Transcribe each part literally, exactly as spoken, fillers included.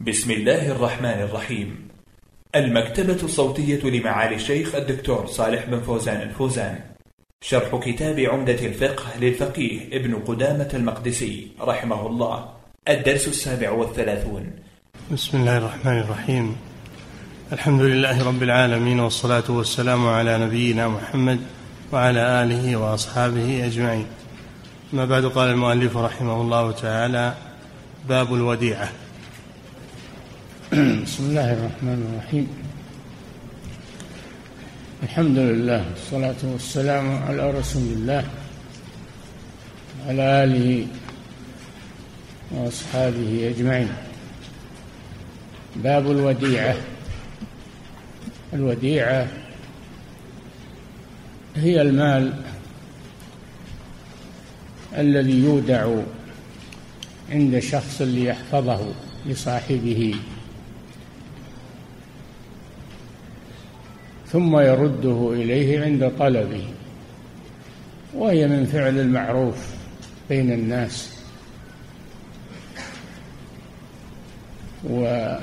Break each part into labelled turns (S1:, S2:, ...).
S1: بسم الله الرحمن الرحيم. المكتبة الصوتية لمعالي الشيخ الدكتور صالح بن فوزان الفوزان. شرح كتاب عمدة الفقه للفقيه ابن قدامة المقدسي رحمه الله. الدرس السابع والثلاثون.
S2: بسم الله الرحمن الرحيم. الحمد لله رب العالمين، والصلاة والسلام على نبينا محمد وعلى آله وأصحابه أجمعين. ما بعد، قال المؤلف رحمه الله تعالى: باب الوديعة.
S3: بسم الله الرحمن الرحيم. الحمد لله، والصلاة والسلام على رسول الله وعلى آله وأصحابه أجمعين. باب الوديعة. الوديعة هي المال الذي يودع عند شخص ليحفظه لصاحبه ثم يرده إليه عند طلبه، وهي من فعل المعروف بين الناس و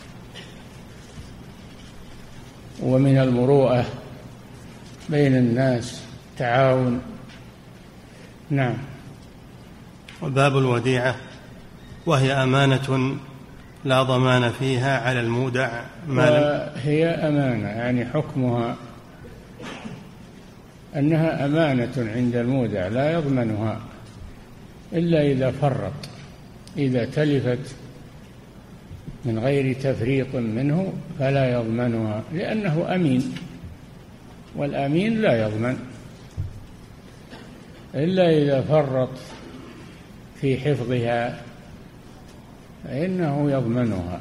S3: ومن المروءة بين الناس، تعاون. نعم.
S2: وباب الوديعة وهي أمانة لا ضمان فيها على المودع ما لم
S3: هي أمانة، يعني حكمها أنها أمانة عند المودع لا يضمنها إلا إذا فرط، إذا تلفت من غير تفريط منه فلا يضمنها، لأنه أمين، والأمين لا يضمن إلا إذا فرط في حفظها فإنه يضمنها.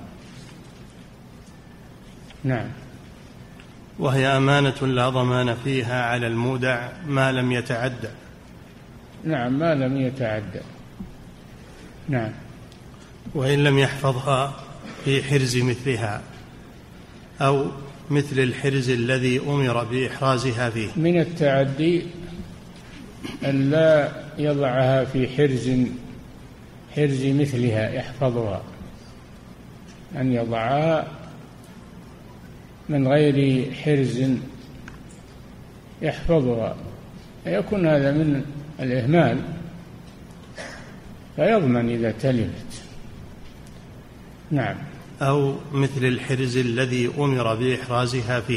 S3: نعم.
S2: وهي أمانة لا ضمان فيها على المودع ما لم يتعدى.
S3: نعم، ما لم يتعدى. نعم.
S2: وإن لم يحفظها في حرز مثلها أو مثل الحرز الذي أمر بإحرازها فيه.
S3: من التعدي أن لا يضعها في حرز حرز مثلها يحفظها، أن يضعها من غير حرز يحفظها، يكون هذا من الإهمال فيضمن إذا تلفت. نعم.
S2: أو مثل الحرز الذي أمر بإحرازها فيه.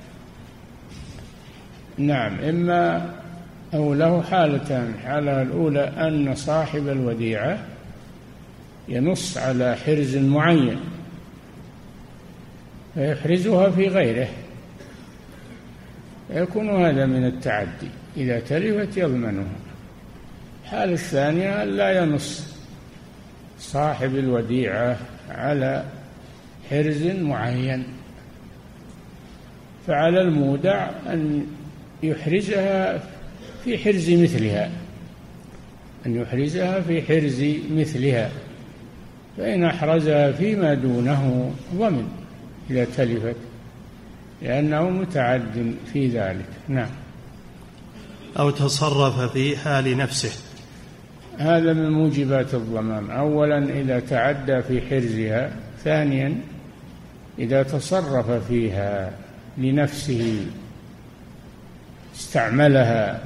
S3: نعم. إما أو له حالتان: الحالة الأولى أن صاحب الوديعة ينص على حرز معين فيحرزها في غيره، يكون هذا من التعدي، إذا تلفت يضمنها. الحالة الثانية لا ينص صاحب الوديعة على حرز معين، فعلى المودع أن يحرزها في حرز مثلها، أن يحرزها في حرز مثلها، فإن أحرزها فيما دونه ضمن إذا تلفت، لأنه متعد في ذلك. نعم.
S2: أو تصرف فيها لنفسه.
S3: هذا من موجبات الضمان: أولا إذا تعدى في حرزها، ثانيا إذا تصرف فيها لنفسه، استعملها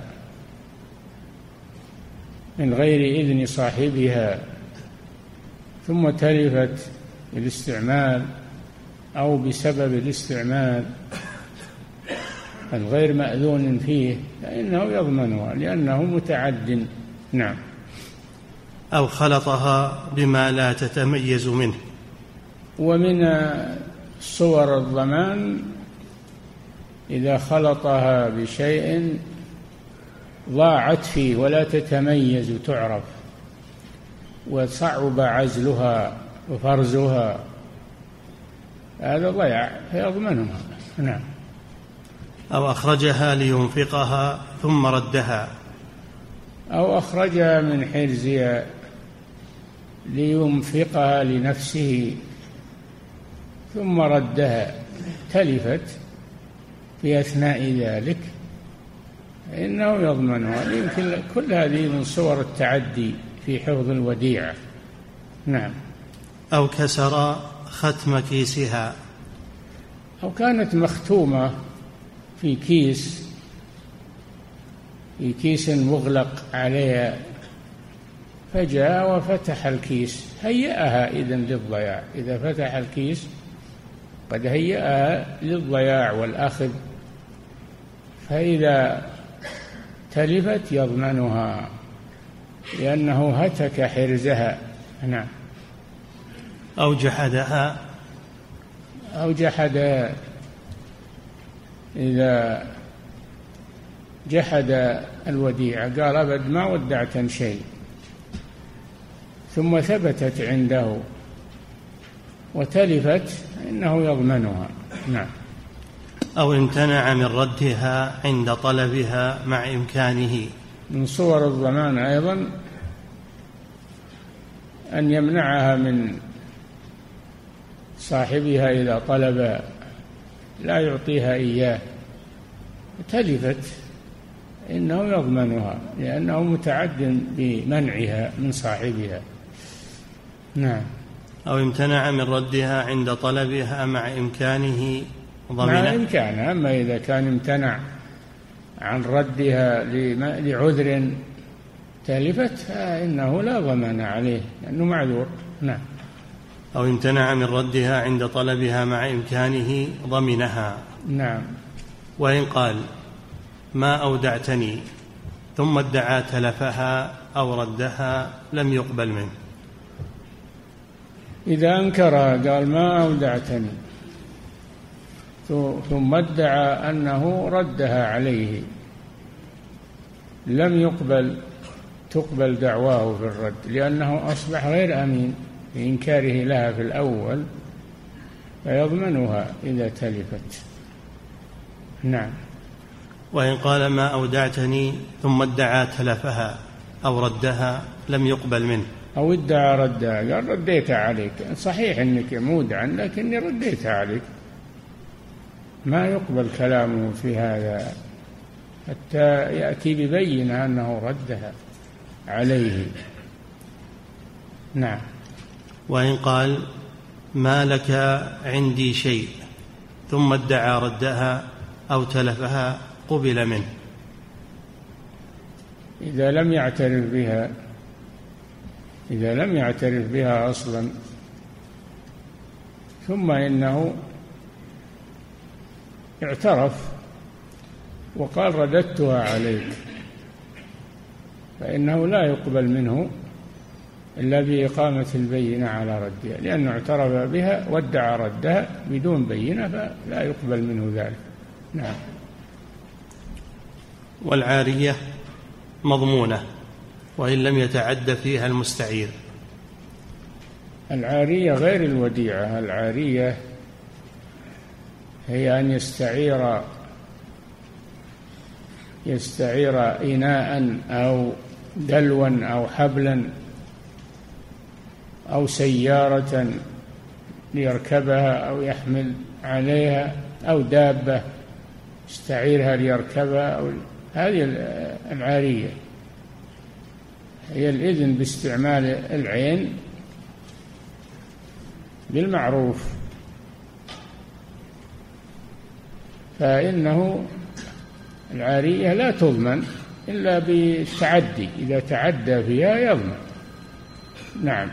S3: من غير إذن صاحبها ثم تلفت الاستعمال أو بسبب الاستعمال الغير مأذون فيه، فإنه يضمنها لأنه متعد. نعم.
S2: أو خلطها بما لا تتميز منه.
S3: ومن صور الضمان إذا خلطها بشيء ضاعت فيه ولا تتميز تعرف وصعب عزلها وفرزها، هذا ضياع فيضمنها. نعم.
S2: أو أخرجها لينفقها ثم ردها.
S3: أو أخرجها من حرزها لينفقها لنفسه ثم ردها، تلفت في أثناء ذلك، إنه يضمنها. يمكن كل هذه من صور التعدي في حفظ الوديعة. نعم.
S2: أو كسر ختم كيسها،
S3: أو كانت مختومة في كيس في كيس مغلق عليها، فجاء وفتح الكيس، هيأها إذن للضياع. إذا فتح الكيس قد هيأها للضياع والأخذ، فإذا تلفت يضمنها لأنه هتك حرزها. نعم.
S2: أو جحدها
S3: أو جحد، إذا جحد الوديعة قال أبد ما ودعت شيء، ثم ثبتت عنده وتلفت، إنه يضمنها. نعم.
S2: أو امتنع من ردها عند طلبها مع إمكانه.
S3: من صور الضمان أيضا أن يمنعها من صاحبها إذا طلب، لا يعطيها إياه، تلفت، إنه يضمنها لأنه متعد بمنعها من صاحبها. نعم.
S2: أو امتنع من ردها عند طلبها مع إمكانه ضمنه.
S3: مع إمكانه. أما إذا كان امتنع عن ردها لعذر تلفت فإنه لا ضمان عليه لأنه معذور. نعم.
S2: أو امتنع من ردها عند طلبها مع إمكانه ضمنها.
S3: نعم.
S2: وإن قال ما أودعتني ثم ادعى تلفها أو ردها لم يقبل منه.
S3: إذا أنكرها قال ما أودعتني ثم ادعى أنه ردها عليه لم يقبل تقبل دعواه في الرد، لأنه أصبح غير أمين بإنكاره لها في الأول، فيضمنها إذا تلفت. نعم.
S2: وإن قال ما أودعتني ثم ادعى تلفها أو ردها لم يقبل منه.
S3: أو ادعى ردها قال رديتها عليك، صحيح أنك مودعا لكني رديتها عليك، ما يقبل كلامه في هذا حتى يأتي ببينة أنه ردها عليه. نعم.
S2: وإن قال ما لك عندي شيء ثم ادعى ردها أو تلفها قبل منه.
S3: إذا لم يعترف بها إذا لم يعترف بها أصلا ثم إنه اعترف وقال رددتها عليك، فإنه لا يقبل منه إلا بإقامة البينة على ردها، لأنه اعترف بها وادعى ردها بدون بينة فلا يقبل منه ذلك. نعم.
S2: والعارية مضمونة وإن لم يتعد فيها المستعير.
S3: العارية غير الوديعة. العارية هي أن يستعير يستعير إناء أو دلوا أو حبلا أو سيارة ليركبها أو يحمل عليها أو دابة يستعيرها ليركبها، أو هذه العارية هي الإذن باستعمال العين بالمعروف، فإنه العارية لا تضمن إلا بالتعدي، إذا تعدى فيها يضمن. نعم.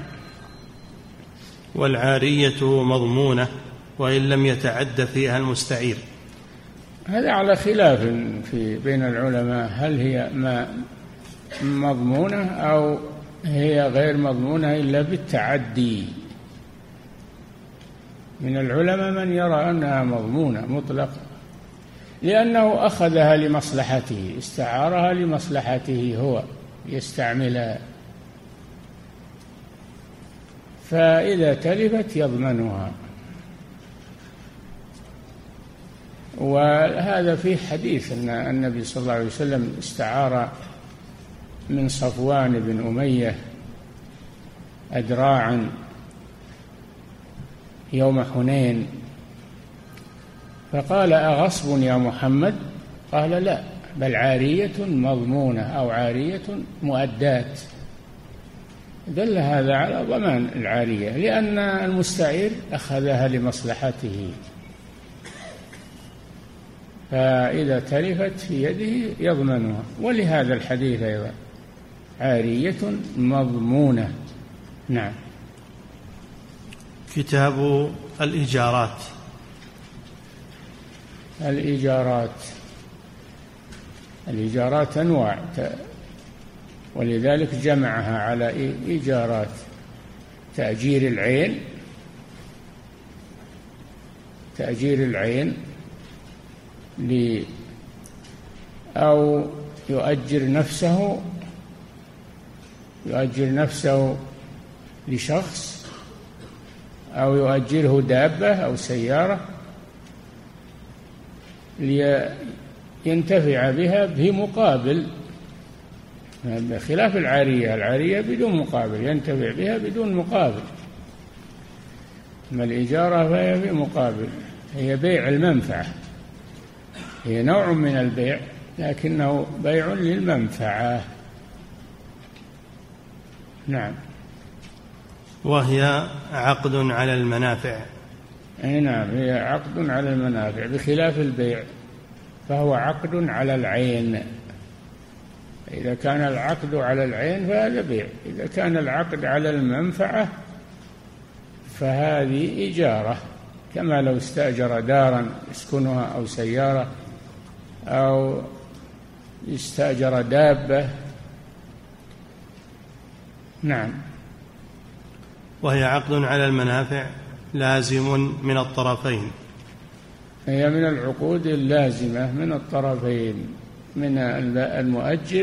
S2: والعارية مضمونة وإن لم يتعد فيها المستعير.
S3: هذا على خلاف في بين العلماء، هل هي ما مضمونة أو هي غير مضمونة إلا بالتعدي. من العلماء من يرى أنها مضمونة مطلقة، لأنه أخذها لمصلحته، استعارها لمصلحته هو يستعملها، فإذا تلفت يضمنها. وهذا في حديث أن النبي صلى الله عليه وسلم استعار من صفوان بن أمية أدراعا يوم حنين، فقال أغصب يا محمد؟ قال لا، بل عارية مضمونة أو عارية مؤدات، دل هذا على ضمان العارية، لأن المستعير أخذها لمصلحته، فإذا تلفت في يده يضمنها. ولهذا الحديث أيضا عارية مضمونة. نعم.
S2: كتاب الإيجارات.
S3: الإيجارات الإيجارات أنواع، ولذلك جمعها على إيجارات: تأجير العين، تأجير العين ل أو يؤجر نفسه يؤجر نفسه لشخص، أو يؤجره دابة أو سيارة لينتفع بها بمقابل، خلاف العارية. العارية بدون مقابل، ينتفع بها بدون مقابل. أما الإجارة فهي بمقابل، هي بيع المنفعة، هي نوع من البيع لكنه بيع للمنفعة. نعم.
S2: وهي عقد على المنافع.
S3: أي نعم، هي عقد على المنافع، بخلاف البيع فهو عقد على العين. إذا كان العقد على العين فهذا بيع، إذا كان العقد على المنفعة فهذه إجارة، كما لو استأجر دارا يسكنها أو سيارة أو استأجر دابة. نعم.
S2: وهي عقد على المنافع لازم من الطرفين.
S3: هي من العقود اللازمة من الطرفين، من المؤجر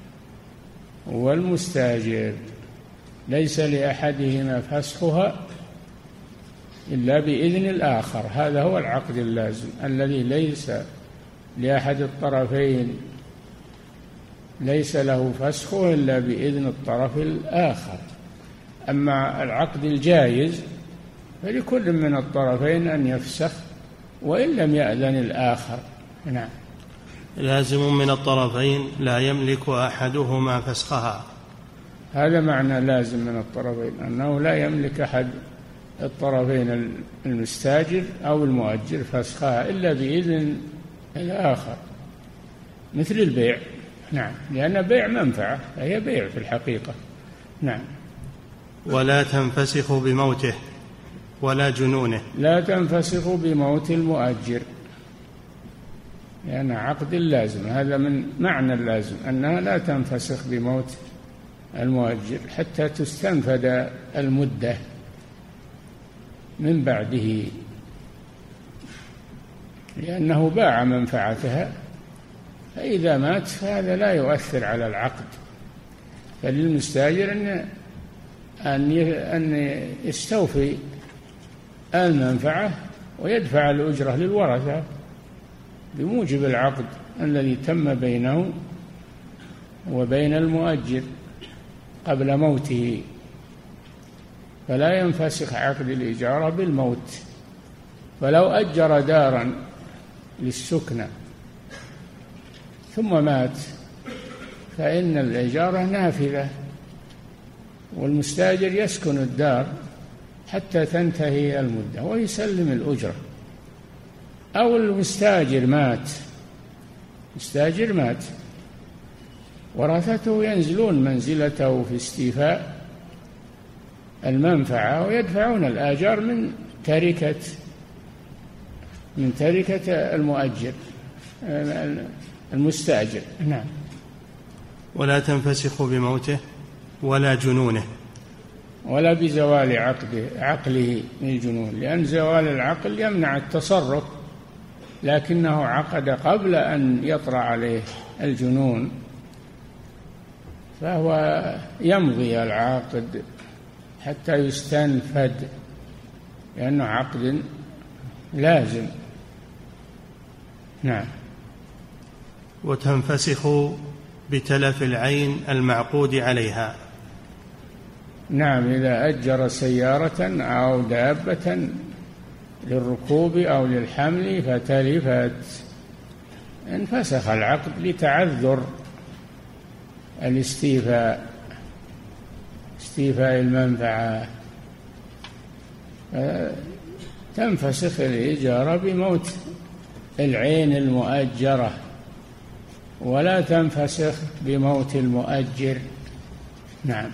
S3: والمستاجر، ليس لأحدهما فسخها إلا بإذن الآخر. هذا هو العقد اللازم الذي ليس لأحد الطرفين، ليس له فسخه إلا بإذن الطرف الآخر. أما العقد الجائز فلكل من الطرفين أن يفسخ وإن لم يأذن الآخر. نعم.
S2: لازم من الطرفين لا يملك أحدهما فسخها.
S3: هذا معنى لازم من الطرفين، أنه لا يملك أحد الطرفين المستاجر أو المؤجر فسخها إلا بإذن الآخر، مثل البيع. نعم، لأن بيع منفعة، هي بيع في الحقيقة. نعم.
S2: ولا تنفسخ بموته ولا جنونه.
S3: لا تنفسخ بموت المؤجر، لأن عقد اللازم، هذا من معنى اللازم، أنها لا تنفسخ بموت المؤجر حتى تستنفد المدة من بعده، لأنه باع منفعتها، فإذا مات فهذا لا يؤثر على العقد. فللمستاجر أن أن يستوفي المنفعة ويدفع الأجرة للورثة بموجب العقد الذي تم بينه وبين المؤجر قبل موته. فلا ينفسخ عقد الإجارة بالموت. فلو أجر دارا للسكنة ثم مات فإن الإجارة نافذة، والمستاجر يسكن الدار حتى تنتهي المدة ويسلم الأجرة. أو المستاجر مات، مستاجر مات، ورثته ينزلون منزلته في استيفاء المنفعة ويدفعون الآجار من تركة من تركة المؤجر المستأجر. نعم.
S2: ولا تنفسخ بموته ولا جنونه،
S3: ولا بزوال عقله عقله من الجنون، لأن زوال العقل يمنع التصرف، لكنه عقد قبل أن يطرأ عليه الجنون، فهو يمضي العقد حتى يستنفد، لأنه عقد لازم. نعم.
S2: وتنفسخ بتلف العين المعقود عليها.
S3: نعم، إذا أجر سيارة أو دابة للركوب أو للحمل فتلفت انفسخ العقد لتعذر الاستيفاء استيفاء المنفعة، تنفسخ الإجارة بموت العين المؤجرة، ولا تنفسخ بموت المؤجر. نعم.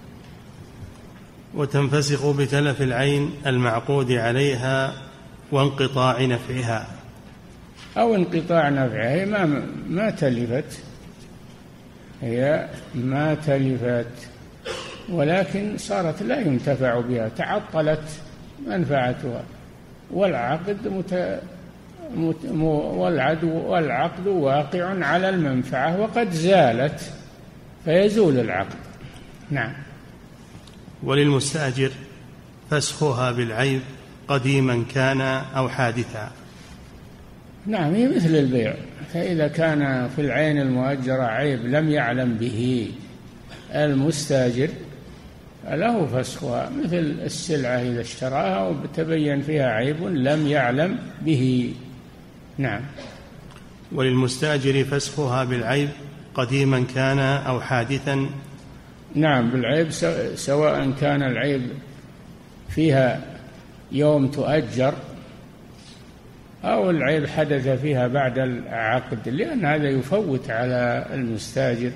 S2: وتنفسخ بتلف العين المعقود عليها وانقطاع نفعها،
S3: أو انقطاع نفعها. هي ما, ما تلفت، هي ما تلفت، ولكن صارت لا ينتفع بها، تعطلت منفعتها، والعقد مت... مت... والعقد... والعقد واقع على المنفعة وقد زالت، فيزول العقد. نعم.
S2: وللمستأجر فسخها بالعيب قديما كان أو حادثا.
S3: نعم، هي مثل البيع، فإذا كان في العين المؤجرة عيب لم يعلم به المستأجر له فسخها، مثل السلعة إذا اشتراها وتبين فيها عيب لم يعلم به. نعم.
S2: وللمستأجر فسخها بالعيب قديما كان أو حادثا.
S3: نعم، بالعيب، سواء كان العيب فيها يوم تؤجر أو العيب حدث فيها بعد العقد، لأن هذا يفوت على المستأجر،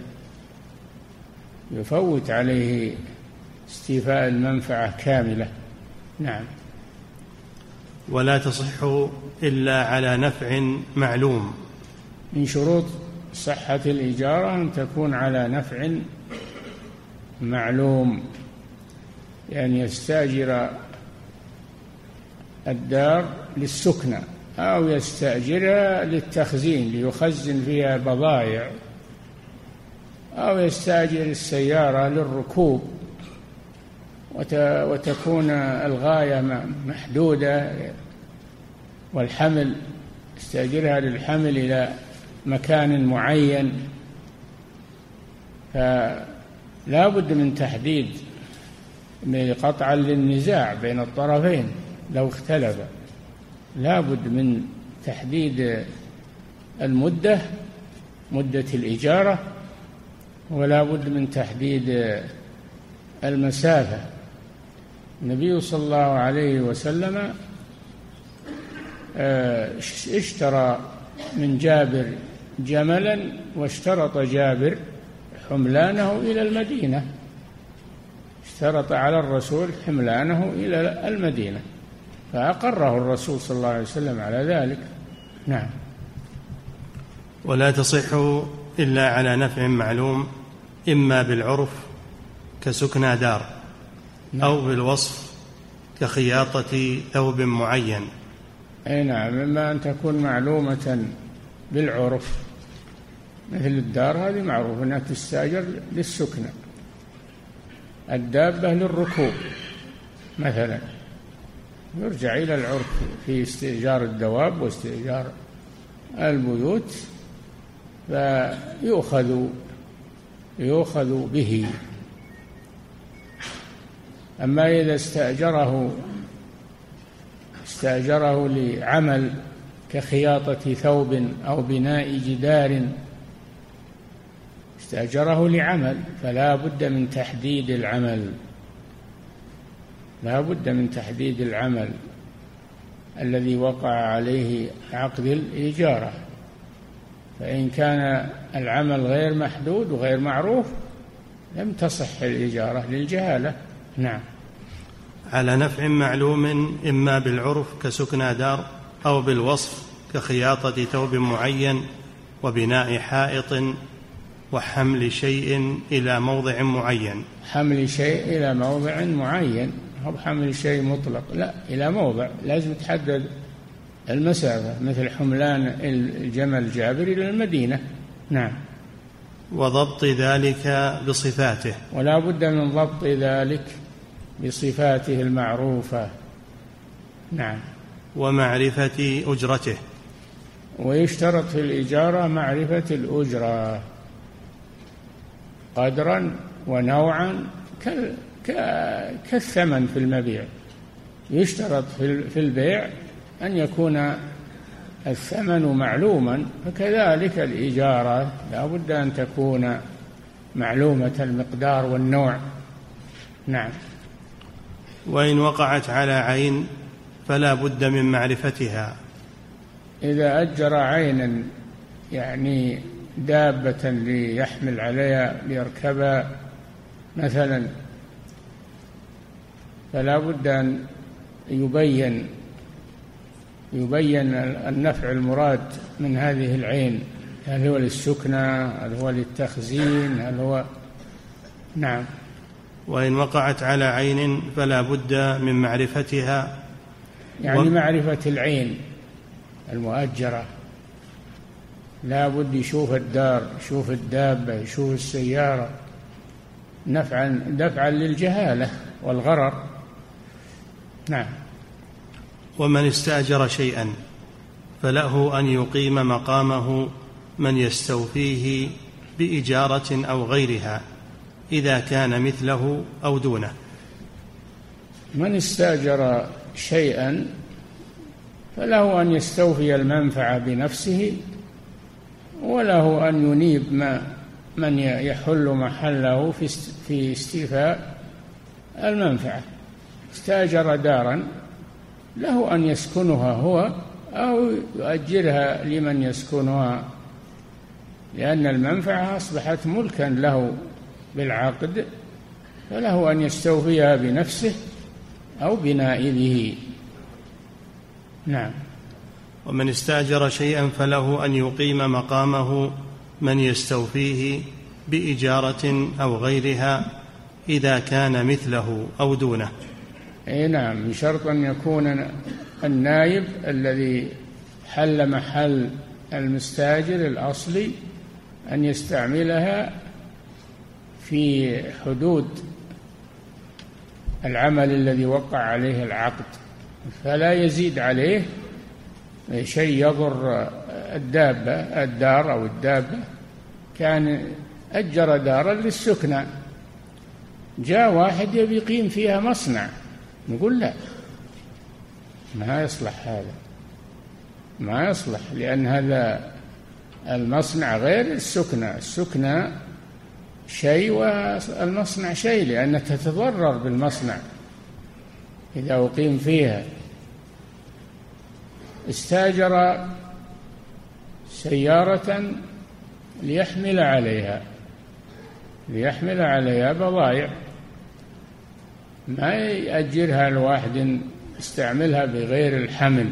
S3: يفوت عليه استيفاء المنفعة كاملة. نعم.
S2: ولا تصح إلا على نفع معلوم.
S3: من شروط صحة الإجارة أن تكون على نفع معلوم، يعني يستأجر الدار للسكنة أو يستأجرها للتخزين ليخزن فيها بضائع، أو يستأجر السيارة للركوب وتكون الغاية محدودة، والحمل يستأجرها للحمل إلى مكان معين، فلا بد من تحديد قطعا للنزاع بين الطرفين لو اختلف، لا بد من تحديد المدة، مدة الإجارة، ولا بد من تحديد المسافة. النبي صلى الله عليه وسلم اشترى من جابر جملا واشترط جابر حملانه إلى المدينة، اشترط على الرسول حملانه إلى المدينة، فأقره الرسول صلى الله عليه وسلم على ذلك. نعم.
S2: ولا تصح إلا على نفع معلوم، إما بالعرف كسكنى دار، أو بالوصف كخياطة ثوب معين.
S3: أي نعم، إما أن تكون معلومة بالعرف، مثل الدار هذه معروف أنها تستأجر للسكنى، الدابة للركوب مثلا، يرجع إلى العرف في استئجار الدواب واستئجار البيوت، فيؤخذ يؤخذ به. أما إذا استأجره استأجره لعمل كخياطة ثوب أو بناء جدار، استأجره لعمل، فلا بد من تحديد العمل، لا بد من تحديد العمل الذي وقع عليه عقد الإجارة. فإن كان العمل غير محدود وغير معروف لم تصح الإجارة للجهالة. نعم.
S2: على نفع معلوم، إما بالعرف كسكنى دار، أو بالوصف كخياطة ثوب معين وبناء حائط وحمل شيء إلى موضع معين.
S3: حمل شيء إلى موضع معين، هو حمل شيء مطلق، لا، إلى موضع لازم تحدد المسافة، مثل حملان الجمل جابر إلى المدينة. نعم.
S2: وضبط ذلك بصفاته،
S3: ولا بد من ضبط ذلك بصفاته المعروفة. نعم.
S2: ومعرفة أجرته،
S3: ويشترط في الإجارة معرفة الأجرة قدرا ونوعا كالثمن في المبيع، يشترط في البيع أن يكون الثمن معلوما، فكذلك الإجارة لا بد أن تكون معلومة المقدار والنوع. نعم.
S2: وإن وقعت على عين فلا بد من معرفتها.
S3: إذا أجر عينا يعني دابة ليحمل عليها ليركبها مثلا، فلا بد أن يبين يبين النفع المراد من هذه العين، هل هو للسكنى، هل هو للتخزين، هل هو نعم.
S2: وإن وقعت على عين فلا بد من معرفتها،
S3: يعني و... معرفة العين المؤجرة، لا بد يشوف الدار، يشوف الدابة، يشوف السيارة، نفعا دفعا للجهالة والغرر. نعم.
S2: ومن استأجر شيئا فله أن يقيم مقامه من يستوفيه بإجارة أو غيرها إذا كان مثله أو دونه.
S3: من استأجر شيئا فله أن يستوفي المنفعة بنفسه، وله أن ينيب ما من يحل محله في استيفاء المنفعة. استأجر دارا له أن يسكنها هو أو يؤجرها لمن يسكنها، لأن المنفعة أصبحت ملكا له بالعقد، فله أن يستوفيها بنفسه أو بنائبه. نعم.
S2: ومن استأجر شيئا فله أن يقيم مقامه من يستوفيه بإجارة أو غيرها إذا كان مثله أو دونه.
S3: أي نعم، بشرط أن يكون النائب الذي حل محل المستاجر الأصلي أن يستعملها في حدود العمل الذي وقع عليه العقد، فلا يزيد عليه شيء يضر الدابة الدار أو الدابة. كان أجر دارا للسكنى، جاء واحد يبي يقيم فيها مصنع، نقول لا، ما يصلح هذا، ما يصلح، لأن هذا المصنع غير السكنى. السكنى شيء والمصنع شيء، لأنها تتضرر بالمصنع إذا أقيم فيها. استاجر سيارة ليحمل عليها ليحمل عليها بضائع، ما يأجرها لواحد يستعملها بغير الحمل،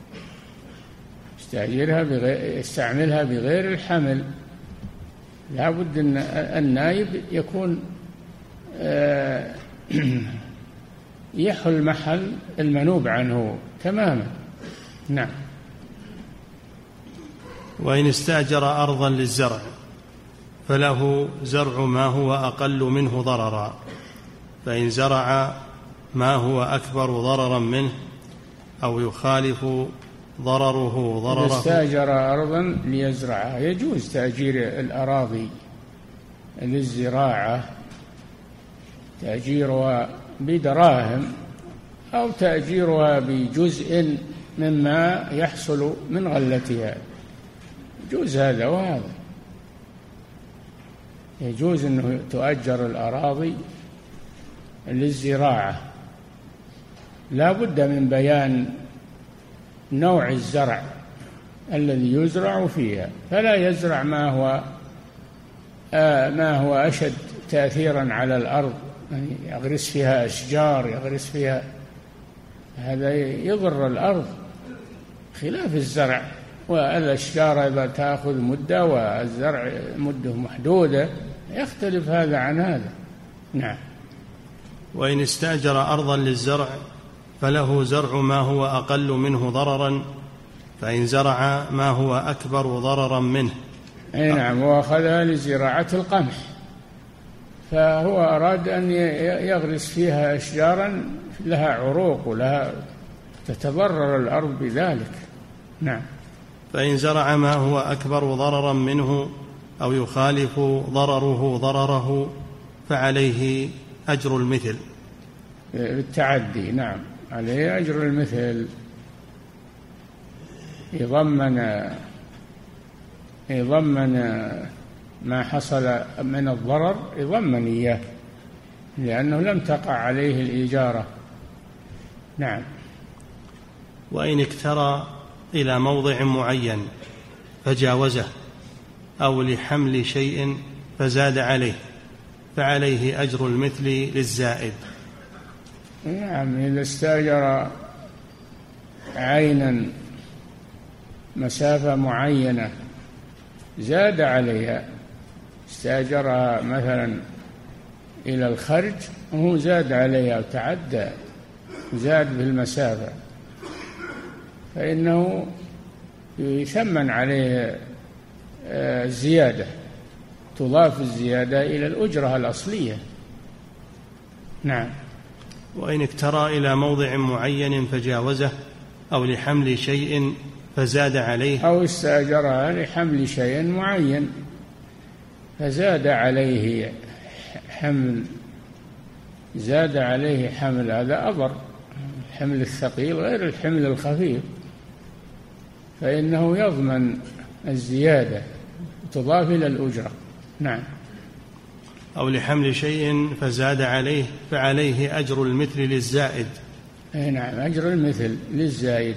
S3: يستأجرها بغير يستعملها بغير الحمل. لا بد أن النائب يكون يحل محل المنوب عنه تماما. نعم.
S2: وإن استأجر أرضا للزرع فله زرع ما هو أقل منه ضررا، فإن زرع ما هو أكبر ضررا منه أو يخالف ضرره ضرره.
S3: إذا استأجر أرضا ليزرعها يجوز تأجير الأراضي للزراعة، تأجيرها بدراهم أو تأجيرها بجزء مما يحصل من غلتها، يجوز هذا وهذا. يجوز أنه تؤجر الأراضي للزراعة، لا بد من بيان نوع الزرع الذي يزرع فيها، فلا يزرع ما هو آه ما هو أشد تأثيرا على الأرض، يعني يغرس فيها أشجار، يغرس فيها، هذا يضر الأرض، خلاف الزرع. والأشجار إذا تأخذ مدة والزرع مدة محدودة يختلف هذا عن هذا. نعم.
S2: وإن استأجر أرضا للزرع فله زرع ما هو أقل منه ضررا، فإن زرع ما هو أكبر ضررا منه.
S3: أي نعم. وأخذها لزراعة القمح، فهو أراد أن يغرس فيها أشجارا لها عروق ولها تتضرر الأرض بذلك. نعم.
S2: فإن زرع ما هو أكبر ضررا منه أو يخالف ضرره ضرره فعليه أجر المثل
S3: بالتعدي. نعم، عليه أجر المثل، يضمن يضمن ما حصل من الضرر، يضمن إياه. لأنه لم تقع عليه الإجارة. نعم.
S2: وإن اكترى إلى موضع معين فجاوزه أو لحمل شيء فزاد عليه فعليه أجر المثل للزائد.
S3: نعم، إذا استأجر عينا مسافة معينة زاد عليها، استأجرها مثلا إلى الخرج وهو زاد عليها وتعدى زاد بالمسافة، فإنه يثمن عليه الزيادة، تضاف الزيادة إلى الأجرة الأصلية. نعم.
S2: وإن اكترى إلى موضع معين فجاوزه أو لحمل شيء فزاد عليه،
S3: أو استأجرها لحمل شيء معين فزاد عليه حمل، زاد عليه حمل، هذا أضر، الحمل الثقيل غير الحمل الخفيف، فإنه يضمن الزيادة تضاف إلى الأجرة. نعم.
S2: أو لحمل شيء فزاد عليه فعليه أجر المثل للزائد.
S3: نعم، أجر المثل للزائد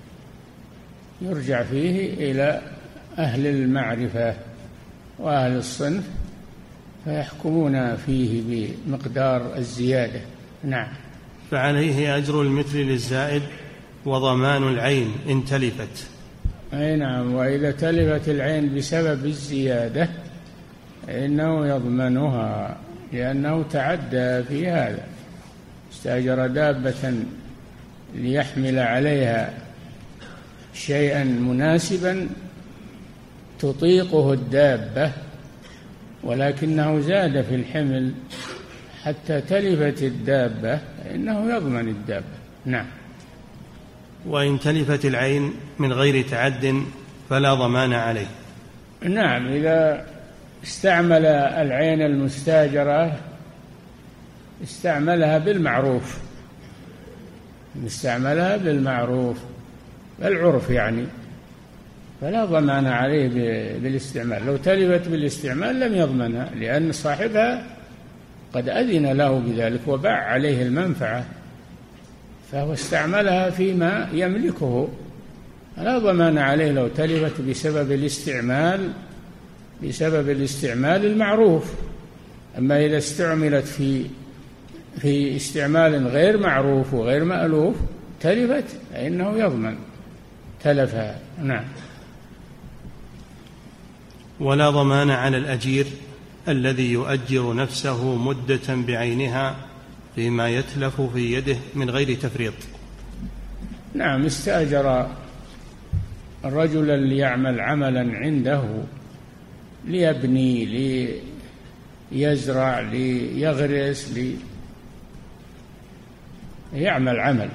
S3: يرجع فيه إلى أهل المعرفة وأهل الصنف فيحكمون فيه بمقدار الزيادة. نعم.
S2: فعليه أجر المثل للزائد وضمان العين إن تلفت.
S3: أي نعم، وإذا تلفت العين بسبب الزيادة إنه يضمنها لأنه تعدى في هذا، استأجر دابة ليحمل عليها شيئا مناسبا تطيقه الدابة ولكنه زاد في الحمل حتى تلفت الدابة إنه يضمن الدابة. نعم.
S2: وإن تلفت العين من غير تعد فلا ضمان عليه.
S3: نعم، إذا استعمل العين المستاجرة استعملها بالمعروف، استعملها بالمعروف بالعرف يعني، فلا ضمان عليه بالاستعمال. لو تلفت بالاستعمال لم يضمنها لأن صاحبها قد أذن له بذلك وباع عليه المنفعة، فهو استعملها فيما يملكه، لا ضمان عليه لو تلفت بسبب الاستعمال بسبب الاستعمال المعروف. أما إذا استعملت في في استعمال غير معروف وغير مألوف تلفت فإنه يضمن تلفها. نعم.
S2: ولا ضمان على الأجير الذي يؤجر نفسه مدة بعينها فيما يتلف في يده من غير تفريط.
S3: نعم، استأجر رجلا ليعمل عملا عنده، ليبني، ليزرع، ليغرس، ليعمل عمل،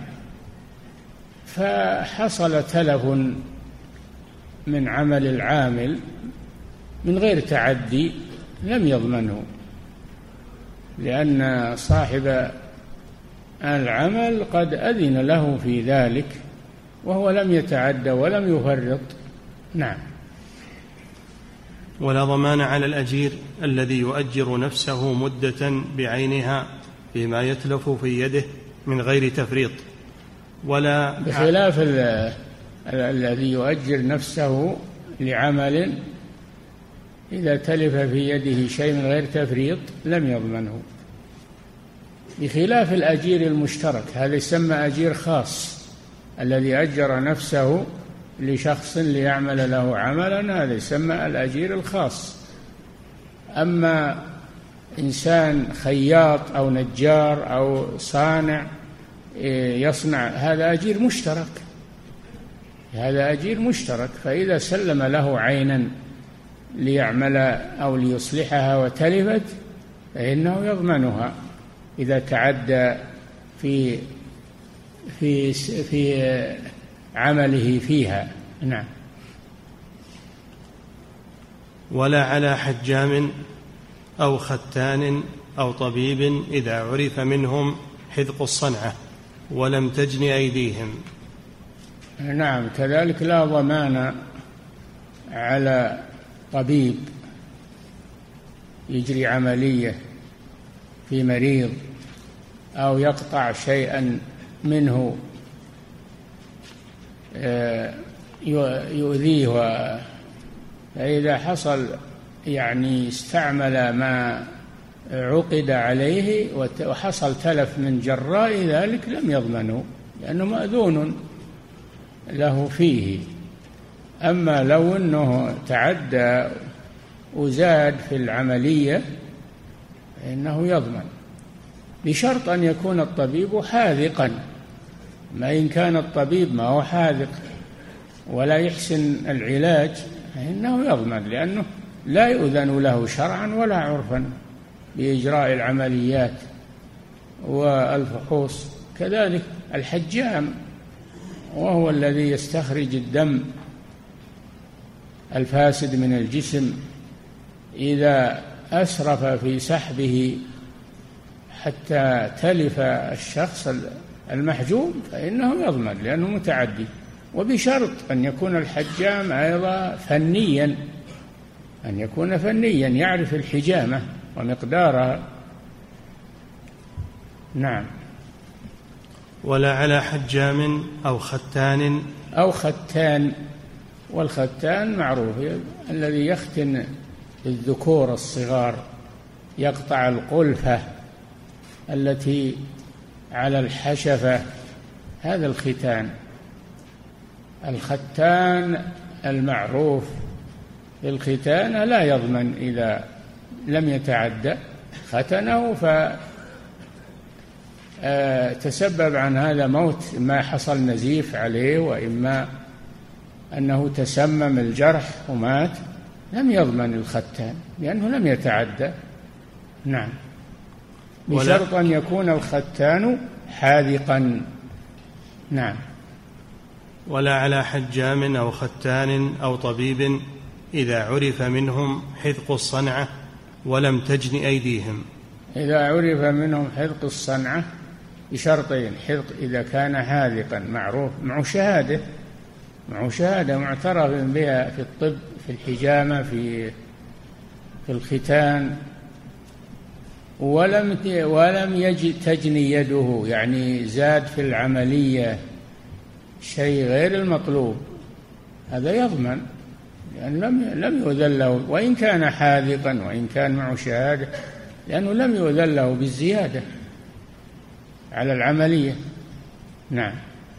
S3: فحصل تلف من عمل العامل من غير تعدي لم يضمنه، لأن صاحب العمل قد أذن له في ذلك وهو لم يتعدى ولم يفرط. نعم.
S2: ولا ضمان على الأجير الذي يؤجر نفسه مدة بعينها فيما يتلف في يده من غير تفريط، ولا
S3: بخلاف الذي يؤجر نفسه لعمل إذا تلف في يده شيء من غير تفريط لم يضمنه، بخلاف الأجير المشترك، هذا يسمى أجير خاص، الذي أجر نفسه لشخص ليعمل له عملا هذا يسمى الأجير الخاص. أما إنسان خياط أو نجار أو صانع يصنع هذا أجير مشترك، هذا أجير مشترك، فإذا سلم له عينا ليعمل أو ليصلحها وتلفت فإنه يضمنها إذا تعدى في في في عمله فيها. نعم.
S2: ولا على حجام أو ختان أو طبيب إذا عرف منهم حذق الصنعة ولم تجن أيديهم.
S3: نعم، كذلك لا ضمان على طبيب يجري عملية في مريض أو يقطع شيئا منه يؤذيه، فإذا حصل يعني استعمل ما عقد عليه وحصل تلف من جراء ذلك لم يضمنه، لأنه مأذون له فيه. أما لو أنه تعدى وزاد في العملية فإنه يضمن، بشرط أن يكون الطبيب حاذقا. ما إن كان الطبيب ما هو حاذق ولا يحسن العلاج فإنه يضمن، لأنه لا يؤذن له شرعا ولا عرفا بإجراء العمليات والفحوص. كذلك الحجام، وهو الذي يستخرج الدم الفاسد من الجسم، إذا أسرف في سحبه حتى تلف الشخص المحجوم فإنه يضمن لأنه متعدي، وبشرط أن يكون الحجام أيضا فنيا، أن يكون فنيا يعرف الحجامة ومقدارها. نعم.
S2: ولا على حجام أو ختان
S3: أو ختان. والختان معروف الذي يختن الذكور الصغار، يقطع القلفة التي على الحشفة، هذا الختان. الختان المعروف بالختان لا يضمن إذا لم يتعدى، ختنه فتسبب عن هذا موت، ما حصل نزيف عليه وإما أنه تسمم الجرح ومات، لم يضمن الختان لأنه لم يتعدى. نعم، بشرط أن يكون الختان حاذقا. نعم.
S2: ولا على حجام أو ختان أو طبيب إذا عرف منهم حذق الصنعة ولم تجن أيديهم.
S3: إذا عرف منهم حذق الصنعة بشرطين: حذق إذا كان حاذقا معروف مع شهادة مع شهادة معترف بها في الطب، في الحجامة، في في الختان، ولم ولم يجد تجني يده، يعني زاد في العملية شيء غير المطلوب، هذا يضمن لأن لم لم يؤذن له، وإن كان حاذقا وإن كان معه شهادة، لأنه لم يؤذن له بالزيادة على العملية. نعم.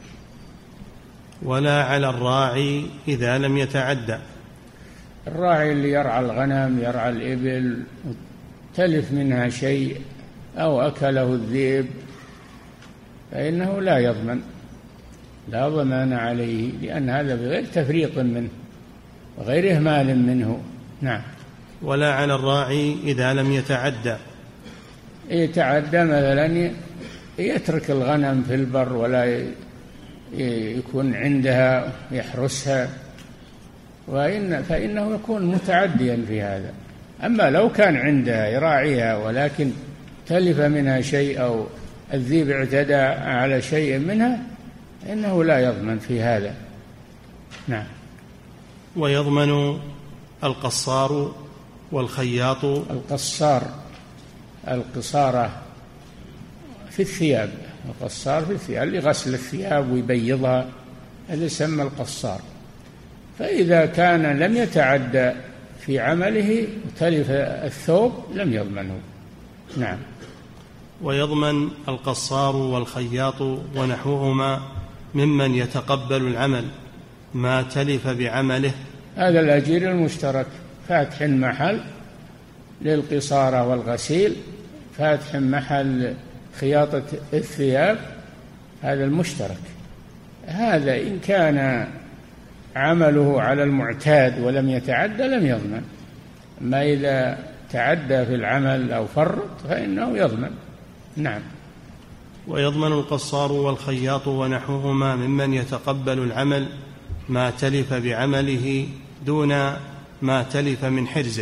S2: ولا على الراعي إذا لم يتعدى.
S3: الراعي اللي يرعى الغنم، يرعى الإبل، تلف منها شيء أو أكله الذئب فإنه لا يضمن، لا ضمان عليه، لأن هذا بغير تفريط منه وغير إهمال منه. نعم.
S2: ولا على الراعي إذا لم يتعدى.
S3: يتعدى مثلا يترك الغنم في البر ولا يكون عندها يحرسها، وإن فإنه يكون متعديا في هذا. أما لو كان عندها يراعيها ولكن تلف منها شيء أو الذئب اعتدى على شيء منها إنه لا يضمن في هذا. نعم.
S2: ويضمن القصار والخياط.
S3: القصار القصارة في الثياب، القصار في الثياب لغسل الثياب ويبيضها، هذا يسمى القصار. فإذا كان لم يتعدى في عمله وتلف الثوب لم يضمنه. نعم.
S2: ويضمن القصار والخياط ونحوهما ممن يتقبل العمل ما تلف بعمله.
S3: هذا الأجير المشترك، فاتح محل للقصارة والغسيل، فاتح محل خياطة الثياب، هذا المشترك. هذا إن كان عمله على المعتاد ولم يتعدى لم يضمن، أما إذا تعدى في العمل أو فرط فإنه يضمن. نعم.
S2: ويضمن القصار والخياط ونحوهما ممن يتقبل العمل ما تلف بعمله دون ما تلف من حرزه.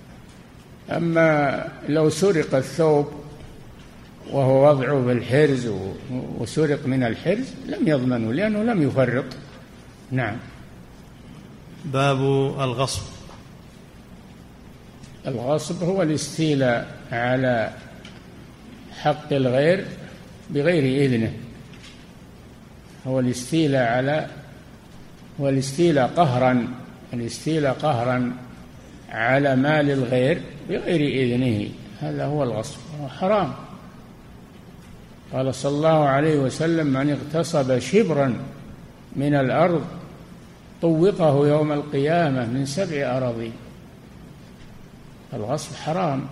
S3: أما لو سرق الثوب وهو وضعه بالحرز وسرق من الحرز لم يضمنه لأنه لم يفرط. نعم.
S2: باب الغصب.
S3: الغصب هو الاستيلاء على حق الغير بغير إذنه، هو الاستيلاء على هو الاستيلاء قهرا الاستيلاء قهرا على مال الغير بغير إذنه، هذا هو الغصب، هو حرام. قال صلى الله عليه وسلم: من اغتصب شبرا من الأرض طوقه يوم القيامة من سبع أراضين. الغصب حرام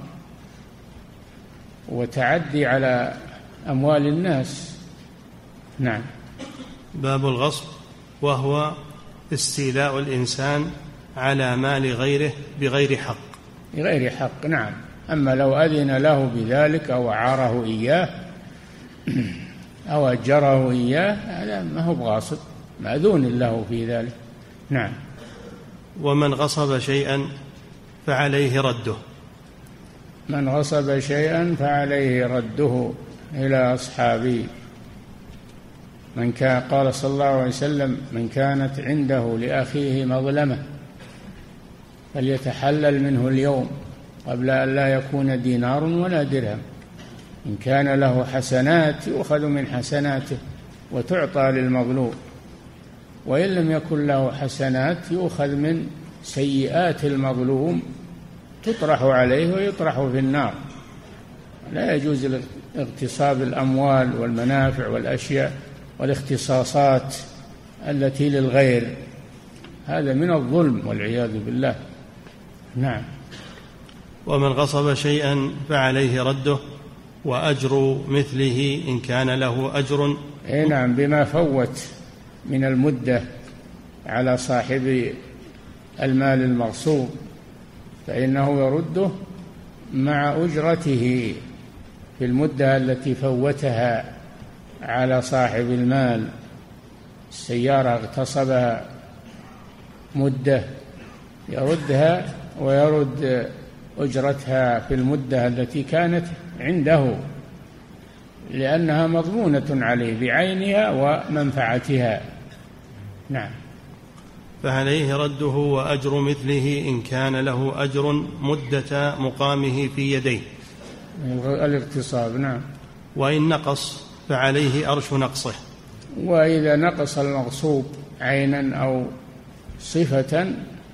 S3: وتعدي على أموال الناس. نعم.
S2: باب الغصب، وهو استيلاء الإنسان على مال غيره بغير حق.
S3: بغير حق، نعم. أما لو أذن له بذلك أو أعاره إياه أو أجره إياه هذا ما هو بغاصب، مأذون له في ذلك. نعم.
S2: ومن غصب شيئا فعليه رده.
S3: من غصب شيئا فعليه رده إلى أصحابه. من كان قال صلى الله عليه وسلم: من كانت عنده لأخيه مظلمة فليتحلل منه اليوم قبل أن لا يكون دينار ولا درهم. إن كان له حسنات يؤخذ من حسناته وتعطى للمظلوم، وإن لم يكن له حسنات يؤخذ من سيئات المظلوم تطرح عليه ويطرح في النار. لا يجوز اغتصاب الأموال والمنافع والأشياء والاختصاصات التي للغير، هذا من الظلم والعياذ بالله. نعم.
S2: ومن غصب شيئا فعليه رده وأجر مثله إن كان له أجر.
S3: نعم، بما فوت من المدة على صاحب المال المغصوب فإنه يرده مع أجرته في المدة التي فوتها على صاحب المال. السيارة اغتصبها مدة يردها ويرد أجرتها في المدة التي كانت عنده، لأنها مضمونة عليه بعينها ومنفعتها. نعم.
S2: فعليه رده وأجر مثله إن كان له أجر مدة مقامه في يديه.
S3: الاغتصاب. نعم.
S2: وإن نقص فعليه أرش نقصه.
S3: وإذا نقص المغصوب عينا أو صفة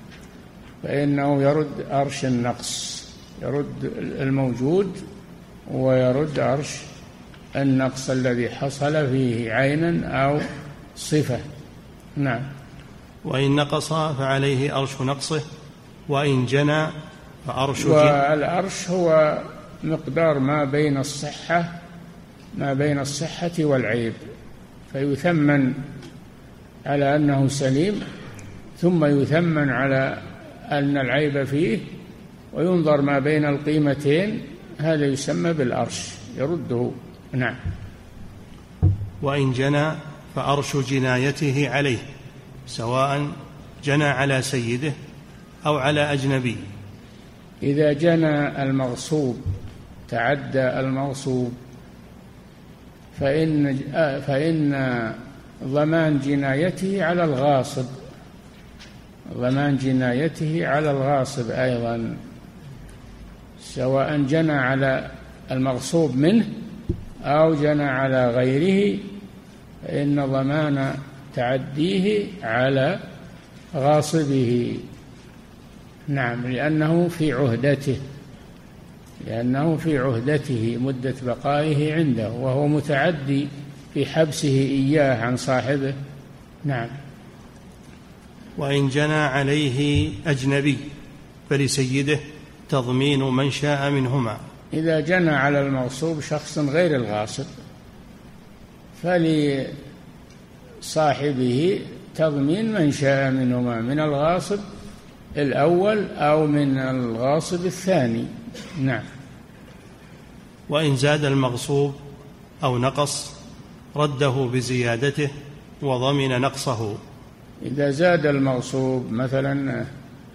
S3: فإنه يرد أرش النقص، يرد الموجود ويرد أرش النقص الذي حصل فيه عينا أو صفة. نعم.
S2: وإن نقص فعليه أرش نقصه، وإن جنى فأرش جنى.
S3: والأرش هو مقدار ما بين الصحة ما بين الصحة والعيب، فيثمن على أنه سليم ثم يثمن على أن العيب فيه وينظر ما بين القيمتين، هذا يسمى بالأرش، يرده. نعم.
S2: وإن جنى فأرش جنايته عليه، سواء جنى على سيده أو على أجنبي.
S3: إذا جنى المغصوب تعدى المغصوب فإن فإن ضمان جنايته على الغاصب، ضمان جنايته على الغاصب أيضا، سواء جنى على المغصوب منه أو جنى على غيره، فإن ضمان تعديه على غاصبه. نعم، لأنه في عهدته لأنه في عهدته مدة بقائه عنده، وهو متعدي في حبسه إياه عن صاحبه. نعم.
S2: وإن جنى عليه أجنبي فلسيده تضمين من شاء منهما.
S3: إذا جنى على المغصوب شخص غير الغاصب فلصاحبه تضمين من شاء منهما، من الغاصب الأول أو من الغاصب الثاني. نعم.
S2: وإن زاد المغصوب أو نقص رده بزيادته وضمن نقصه.
S3: إذا زاد المغصوب، مثلا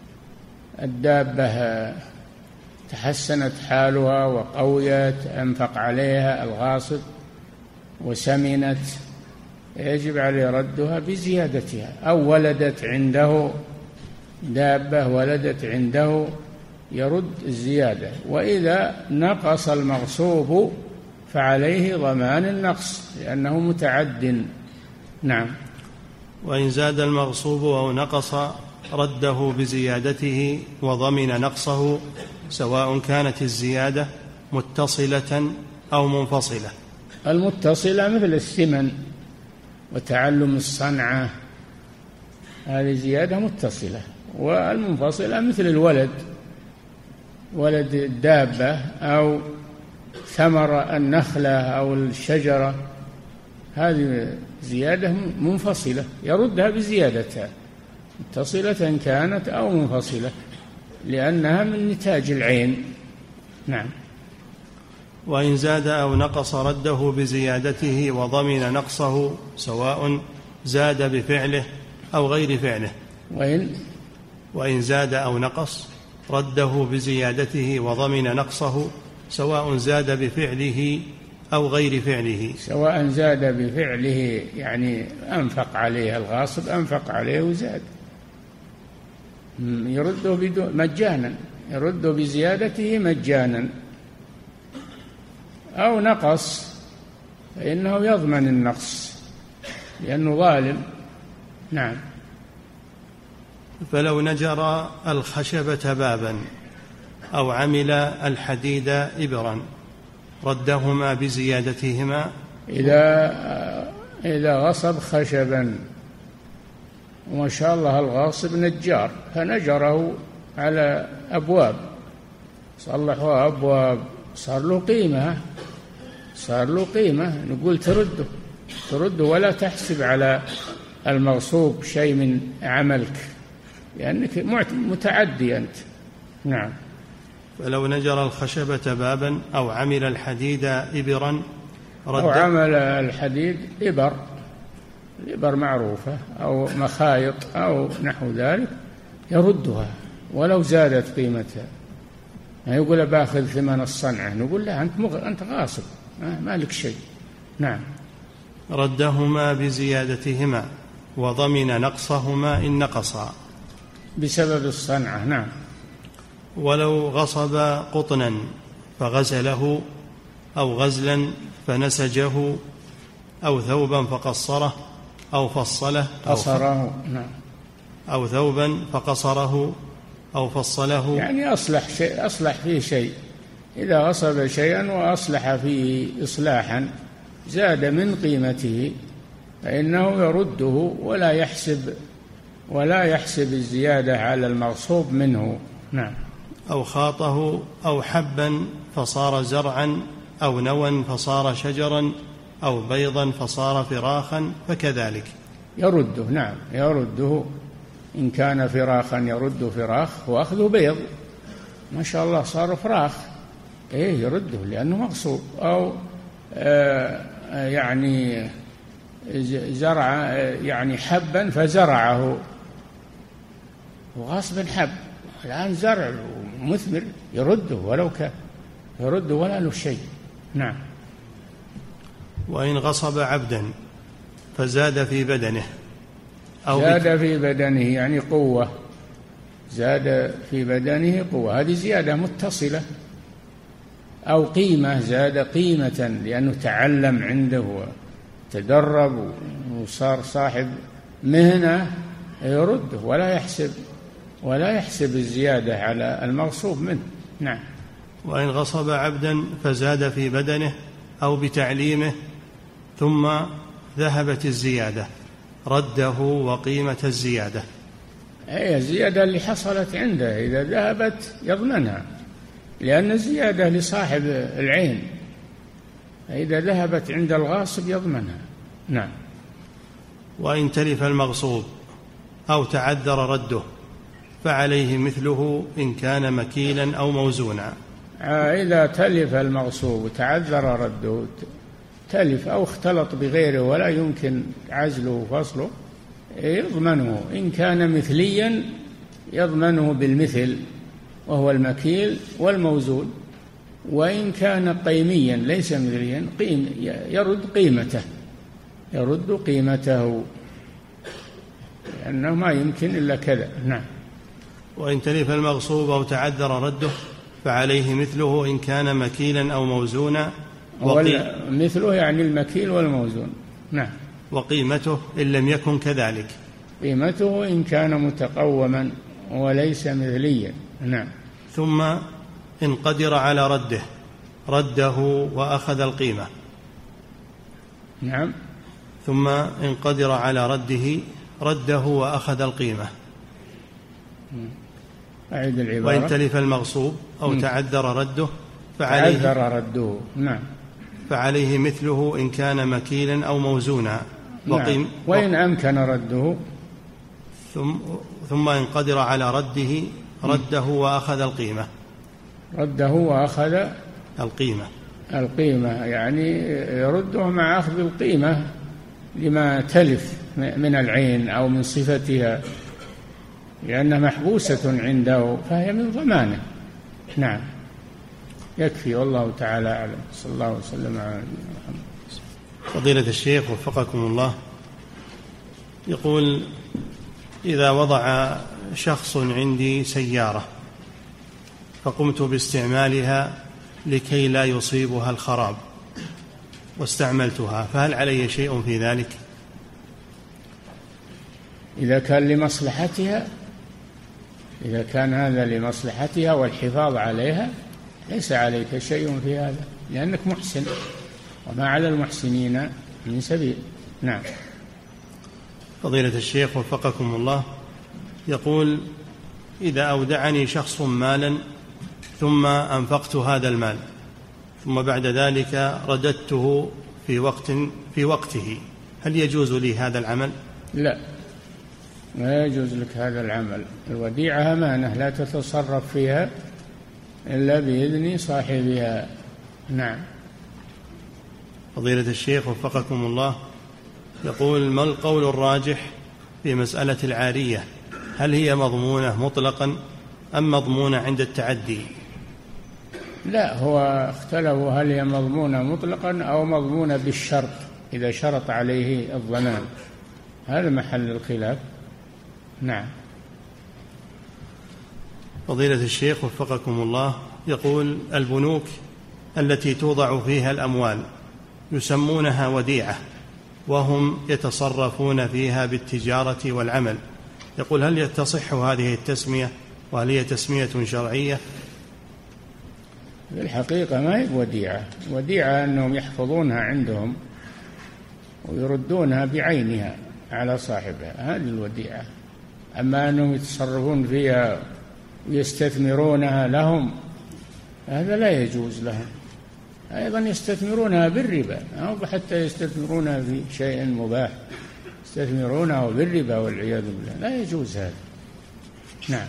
S3: الدابة تحسنت حالها وقويت، أنفق عليها الغاصب وسمنت، يجب عليه ردها بزيادتها. أو ولدت عنده دابة ولدت عنده، يرد الزيادة. وإذا نقص المغصوب فعليه ضمان النقص لأنه متعد. نعم.
S2: وإن زاد المغصوب أو نقص رده بزيادته وضمن نقصه، سواء كانت الزيادة متصلة أو منفصلة.
S3: المتصلة مثل الثمن وتعلم الصنعة، هذه زيادة متصلة. والمنفصلة مثل الولد، ولد الدابة أو ثمر النخلة أو الشجرة، هذه زيادة منفصلة يردها بزيادتها، متصلة كانت أو منفصلة، لأنها من نتاج العين. نعم.
S2: وإن زاد أو نقص رده بزيادته وضمن نقصه، سواء زاد بفعله أو غير فعله.
S3: وإن
S2: وإن زاد أو نقص رده بزيادته وضمن نقصه، سواء زاد بفعله أو غير فعله.
S3: سواء زاد بفعله يعني أنفق عليه الغاصب، أنفق عليه وزاد، يرده بدون مجانا، يرده بزيادته مجانا. أو نقص فإنه يضمن النقص لأنه ظالم. نعم.
S2: فلو نجر الخشبة بابا أو عمل الحديد إبرا ردهما بزيادتهما.
S3: إذا إذا غصب خشبا وما شاء الله الغاصب نجار فنجره على أبواب، صلحوا أبواب، صار له قيمة، صار له قيمة، نقول ترده ترده ولا تحسب على المغصوب شيء من عملك لأنك متعدي أنت. نعم.
S2: فلو نجر الخشبة بابا أو عمل الحديد إبرا رد.
S3: أو عمل الحديد إبر، الإبر معروفة، أو مخايط أو نحو ذلك، يردها ولو زادت قيمتها. يقول باخذ ثمن الصنعة، نقول لا، أنت مغ... أنت غاصب، ما لك شيء. نعم.
S2: ردهما بزيادتهما وضمن نقصهما إن نقصا
S3: بسبب الصنعة. نعم.
S2: ولو غصب قطنا فغزله أو غزلا فنسجه أو ثوبا فقصره أو فصله
S3: قصره. نعم.
S2: أو ثوبا فقصره أو فصله،
S3: يعني أصلح شيء، أصلح فيه شيء. إذا غصب شيئا وأصلح فيه إصلاحا زاد من قيمته فإنه يرده ولا يحسب ولا يحسب الزيادة على المغصوب منه. نعم.
S2: أو خاطه أو حبا فصار زرعا أو نوى فصار شجرا أو بيضا فصار فراخا فكذلك
S3: يرده. نعم، يرده. إن كان فراخا يرد فراخ وأخذه بيض، ما شاء الله صار فراخ، إيه يرده لأنه مغصوب. أو آه يعني زرع يعني حبا فزرعه وغصبا حب، الآن زرع ومثمر، يرده ولو كان، يرده ولا له شيء. نعم.
S2: وإن غصب عبدا فزاد في بدنه أو
S3: زاد في بدنه يعني قوة، زاد في بدنه قوة، هذه زيادة متصلة. أو قيمة، زاد قيمة لأنه تعلم عنده وتدرب وصار صاحب مهنة، يرده ولا يحسب ولا يحسب الزيادة على المغصوب منه. نعم.
S2: وإن غصب عبدا فزاد في بدنه أو بتعليمه ثم ذهبت الزيادة رده وقيمة الزيادة.
S3: هي الزيادة اللي حصلت عنده إذا ذهبت يضمنها، لأن الزيادة لصاحب العين، إذا ذهبت عند الغاصب يضمنها. نعم.
S2: وإن تلف المغصوب أو تعذر رده فعليه مثله إن كان مكيلا أو موزونا.
S3: إذا تلف المغصوب وتعذر رده، تلف أو اختلط بغيره ولا يمكن عزله وفصله، يضمنه. إن كان مثليا يضمنه بالمثل وهو المكيل والموزون، وإن كان قيميا ليس مثليا قيم يرد قيمته، يرد قيمته لأنه ما يمكن إلا كذا. نعم.
S2: وإن تلف المغصوب أو تعذر رده فعليه مثله إن كان مكيلا أو موزونا
S3: مثله يعني المكيل والموزون. نعم.
S2: وقيمته إن لم يكن كذلك.
S3: قيمته إن كان متقوما وليس مثليا. نعم.
S2: ثم إن قدر على رده رده وأخذ القيمة.
S3: نعم.
S2: ثم إن قدر على رده رده وأخذ القيمة.
S3: أعيد العبارة.
S2: وإن تلف المغصوب أو م. تعذر رده فعليه
S3: تعذر رده. نعم.
S2: فعليه مثله إن كان مكيلا أو موزونا.
S3: نعم. وإن أمكن رده
S2: ثم, ثم إن قدر على رده رده وأخذ القيمة.
S3: رده وأخذ
S2: القيمة.
S3: القيمة يعني يرده مع أخذ القيمة لما تلف من العين أو من صفتها، لأنها محبوسة عنده فهي من ضمانه. نعم. يكفي، والله تعالى أعلم. صلى الله وسلم على نبينا محمد.
S2: فضيلة الشيخ وفقكم الله، يقول: إذا وضع شخص عندي سيارة فقمت باستعمالها لكي لا يصيبها الخراب واستعملتها، فهل علي شيء في ذلك؟
S3: إذا كان لمصلحتها إذا كان هذا لمصلحتها والحفاظ عليها ليس عليك شيء في هذا، لأنك محسن، وما على المحسنين من سبيل. نعم.
S2: فضيلة الشيخ وفقكم الله، يقول: إذا أودعني شخص مالا ثم أنفقت هذا المال ثم بعد ذلك رددته في وقت في وقته، هل يجوز لي هذا العمل؟
S3: لا، ما يجوز لك هذا العمل. الوديعة أمانة لا تتصرف فيها إلا بإذن صاحبها. نعم.
S2: فضيلة الشيخ وفقكم الله، يقول: ما القول الراجح في مسألة العارية؟ هل هي مضمونة مطلقا أم مضمونة عند التعدي؟
S3: لا، هو اختلفوا هل هي مضمونة مطلقا أو مضمونة بالشرط، إذا شرط عليه الضمان، هذا محل الخلاف. نعم.
S2: فضيلة الشيخ وفقكم الله، يقول: البنوك التي توضع فيها الأموال يسمونها وديعة وهم يتصرفون فيها بالتجارة والعمل، يقول: هل تصح هذه التسمية وهل هي تسمية شرعية؟
S3: بالحقيقة ما هي وديعة. وديعة أنهم يحفظونها عندهم ويردونها بعينها على صاحبها، هذه الوديعة. أما أنهم يتصرفون فيها ويستثمرونها لهم، هذا لا يجوز لهم. أيضا يستثمرونها بالربا، أو حتى يستثمرونها في شيء مباح، يستثمرونها بالربا والعياذ بالله، لا يجوز هذا. نعم.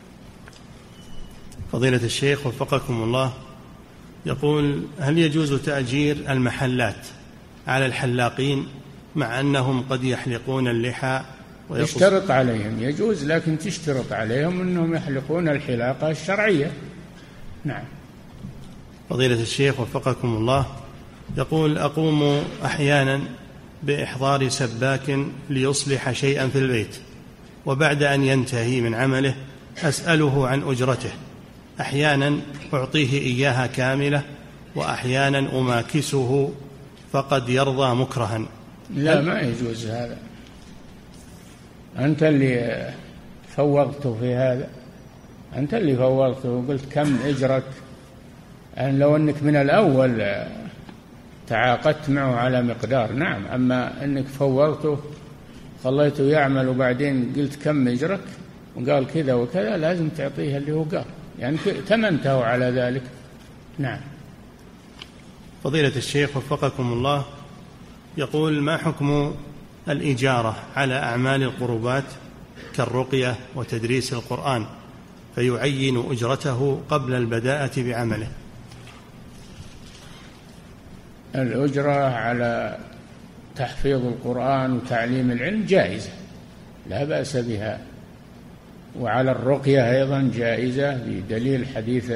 S2: فضيلة الشيخ وفقكم الله، يقول: هل يجوز تأجير المحلات على الحلاقين مع أنهم قد يحلقون اللحى؟
S3: تشترط عليهم، يجوز، لكن تشترط عليهم أنهم يحلقون الحلاقة الشرعية. نعم.
S2: فضيلة الشيخ وفقكم الله، يقول: أقوم أحيانا بإحضار سباك ليصلح شيئا في البيت، وبعد أن ينتهي من عمله أسأله عن أجرته، أحيانا أعطيه إياها كاملة وأحيانا أماكسه فقد يرضى مكرها.
S3: لا، ما يجوز هذا. أنت اللي فوضته في هذا، أنت اللي فوضته وقلت كم أجرك. أن لو أنك من الأول تعاقدت معه على مقدار، نعم. أما أنك فوضته خليته يعمل وبعدين قلت كم أجرك وقال كذا وكذا، لازم تعطيه اللي هو قال، يعني تمنته على ذلك. نعم.
S2: فضيلة الشيخ وفقكم الله، يقول: ما حكم الإجارة على أعمال القربات كالرقية وتدريس القرآن فيعين أجرته قبل البداءة بعمله؟
S3: الأجرة على تحفيظ القرآن وتعليم العلم جائزة، لا بأس بها، وعلى الرقية أيضا جائزة بدليل حديث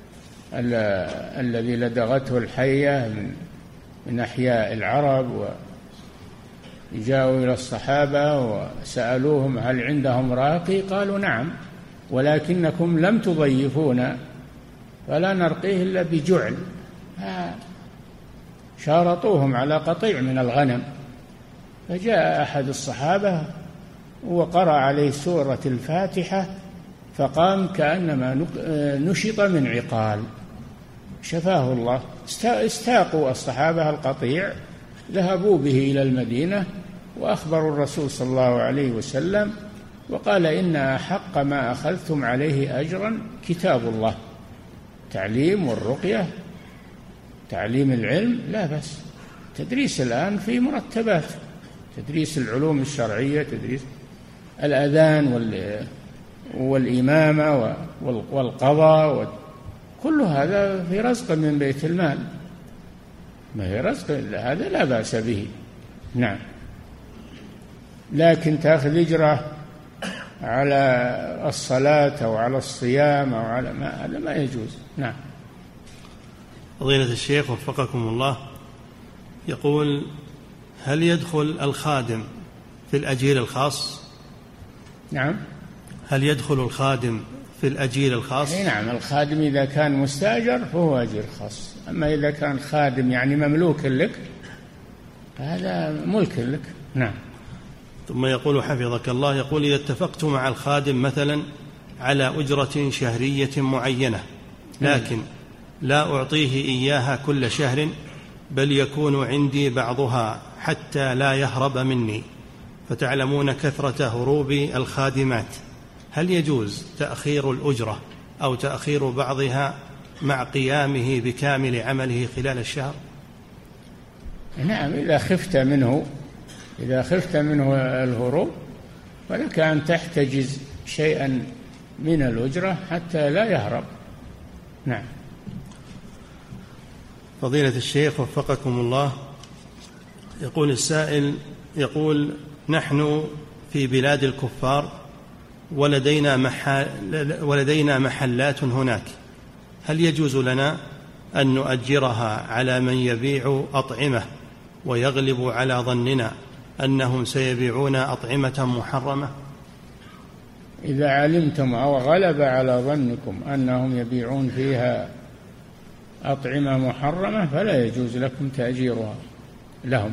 S3: الذي لدغته الحية من من أحياء العرب، وجاءوا إلى الصحابة وسألوهم هل عندهم راقي؟ قالوا نعم، ولكنكم لم تضيفونا فلا نرقيه إلا بجعل. شارطوهم على قطيع من الغنم، فجاء أحد الصحابة وقرأ عليه سورة الفاتحة فقام كأنما نشط من عقال، شفاه الله. استاقوا الصحابة القطيع، ذهبوا به إلى المدينة وأخبروا الرسول صلى الله عليه وسلم، وقال إن أحق ما أخذتم عليه أجرا كتاب الله. تعليم والرقية، تعليم العلم لا بأس. تدريس الآن في مرتبات، تدريس العلوم الشرعية، تدريس الأذان والإمامة والقضاء، كل هذا في رزق من بيت المال، ما هي رزق، هذا لا بأس به. نعم، لكن تأخذ أجرة على الصلاة أو على الصيام أو على ما، هذا ما يجوز. نعم.
S2: فضيلة الشيخ وفقكم الله، يقول: هل يدخل الخادم في الأجير الخاص؟
S3: نعم.
S2: هل يدخل الخادم في الأجير الخاص؟
S3: نعم، الخادم إذا كان مستأجر فهو أجير خاص، أما إذا كان خادم يعني مملوك لك هذا ملك لك. نعم.
S2: ثم يقول حفظك الله، يقول: إذا اتفقت مع الخادم مثلا على أجرة شهرية معينة، لكن لا أعطيه إياها كل شهر، بل يكون عندي بعضها حتى لا يهرب مني، فتعلمون كثرة هروب الخادمات، هل يجوز تأخير الأجرة أو تأخير بعضها مع قيامه بكامل عمله خلال الشهر؟
S3: نعم، إذا خفت منه إذا خفت منه الهروب فلك أن تحتجز شيئا من الأجرة حتى لا يهرب. نعم.
S2: فضيلة الشيخ وفقكم الله، يقول السائل، يقول: نحن في بلاد الكفار ولدينا, محل ولدينا محلات هناك، هل يجوز لنا أن نؤجرها على من يبيع أطعمة ويغلب على ظننا أنهم سيبيعون أطعمة محرمة؟
S3: إذا علمتم أو غلب على ظنكم أنهم يبيعون فيها أطعمة محرمة فلا يجوز لكم تأجيرها لهم،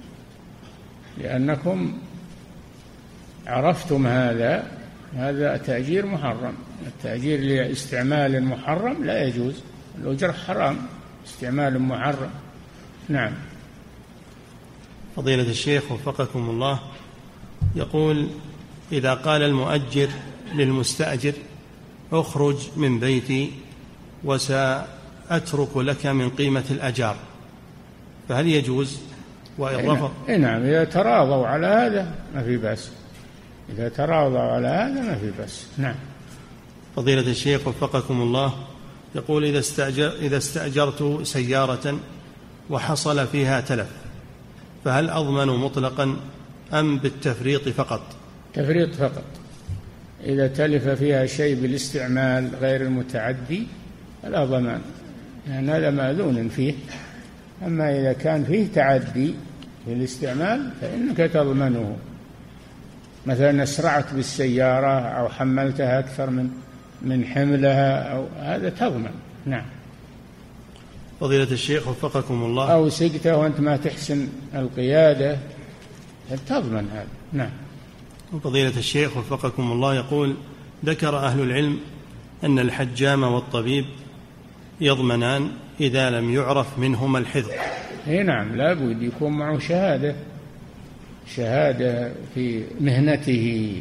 S3: لأنكم عرفتم هذا هذا تأجير محرم. التأجير لاستعمال محرم لا يجوز، الأجر حرام، استعمال محرم. نعم.
S2: فضيلة الشيخ وفقكم الله، يقول: إذا قال المؤجر للمستأجر: اخرج من بيتي وسأترك لك من قيمة الأجار، فهل يجوز؟ وإن رفض؟
S3: نعم، إذا تراضوا على هذا ما في بأس، إذا تراضوا على هذا ما في بأس. نعم.
S2: فضيلة الشيخ وفقكم الله، يقول: إذا استأجر إذا استأجرت سيارة وحصل فيها تلف، فهل أضمن مطلقا أم بالتفريط فقط؟
S3: تفريط فقط. إذا تلف فيها شيء بالاستعمال غير المتعدي فلا ضمان، يعني هذا مأذون فيه. أما إذا كان فيه تعدي في الاستعمال فإنك تضمنه، مثلا أسرعت بالسيارة أو حملتها أكثر من من حملها أو هذا تضمن. نعم.
S2: فضيلة الشيخ وفقكم الله،
S3: أو سقته وأنت ما تحسن القيادة تضمن هذا. نعم.
S2: فضيلة الشيخ وفقكم الله، يقول: ذكر أهل العلم أن الحجام والطبيب يضمنان إذا لم يعرف منهما الحذق.
S3: اي نعم، لا بد يكون معه شهادة شهادة في مهنته.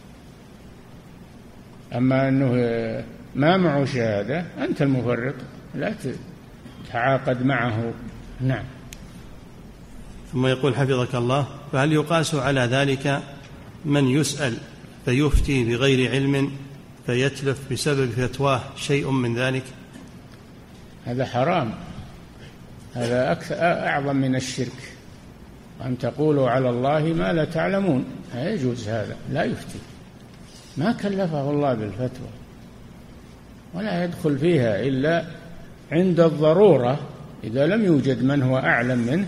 S3: أما أنه ما معه شهادة أنت المفرط، لا تتعاقد معه. نعم.
S2: ثم يقول حفظك الله: فهل يقاس على ذلك من يسأل فيفتي بغير علم فيتلف بسبب فتواه شيء من ذلك؟
S3: هذا حرام، هذا أكثر أعظم من الشرك، أن تقولوا على الله ما لا تعلمون. لا يجوز هذا، لا يفتي، ما كلفه الله بالفتوى، ولا يدخل فيها إلا عند الضرورة، إذا لم يوجد من هو أعلم منه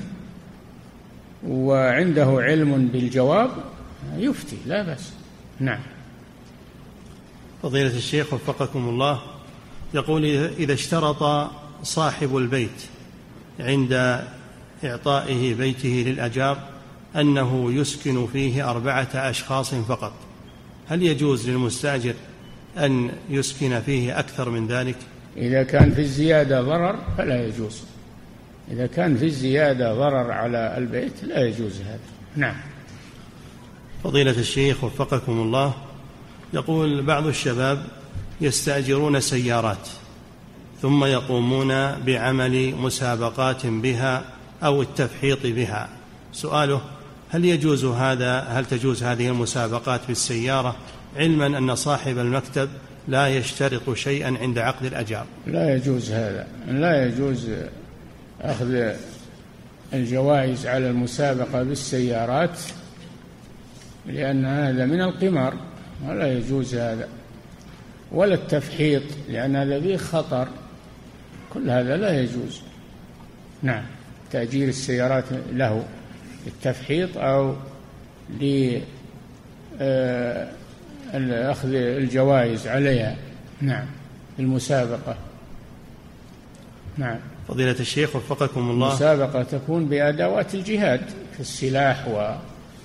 S3: وعنده علم بالجواب يفتي، لا بأس. نعم.
S2: فضيلة الشيخ وفقكم الله، يقول: إذا اشترط صاحب البيت عند إعطائه بيته للأجار أنه يسكن فيه أربعة أشخاص فقط، هل يجوز للمستأجر أن يسكن فيه أكثر من ذلك؟
S3: إذا كان في الزيادة ضرر فلا يجوز، إذا كان في الزيادة ضرر على البيت لا يجوز هذا. نعم.
S2: فضيلة الشيخ وفقكم الله، يقول بعض الشباب يستأجرون سيارات ثم يقومون بعمل مسابقات بها أو التفحيط بها، سؤاله هل يجوز هذا هل تجوز هذه المسابقات بالسيارة، علما أن صاحب المكتب لا يشترط شيئا عند عقد الأجار؟
S3: لا يجوز هذا، لا يجوز أخذ الجوائز على المسابقة بالسيارات، لأن هذا من القمار ولا يجوز هذا، ولا التفحيط لأن هذا فيه خطر، كل هذا لا يجوز. نعم. تأجير السيارات له التفحيط أو لأخذ الجوائز عليها. نعم. المسابقة. نعم.
S2: فضيلة الشيخ وفقكم الله،
S3: المسابقة تكون بأدوات الجهاد في السلاح و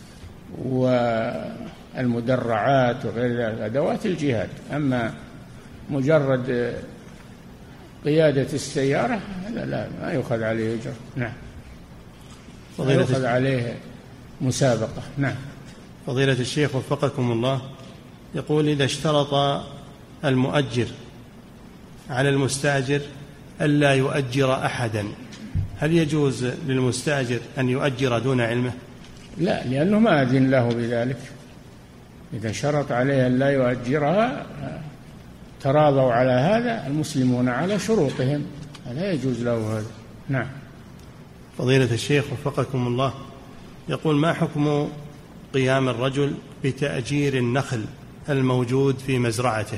S3: والمدرعات وغير ذلك، أدوات الجهاد. أما مجرد قيادة السيارة هذا لا، ما يؤخذ عليه أجر. نعم. ما يؤخذ عليه مسابقة. نعم.
S2: فضيلة الشيخ وفقكم الله، يقول إذا اشترط المؤجر على المستأجر ألا يؤجر أحدا، هل يجوز للمستأجر أن يؤجر دون علمه؟
S3: لا، لأنه ما أذن له بذلك. إذا شرط عليه أن لا يؤجرها تراضوا على هذا المسلمون على شروطهم، لا يجوز له هذا. نعم.
S2: فضيلة الشيخ وفقكم الله، يقول ما حكم قيام الرجل بتأجير النخل الموجود في مزرعته؟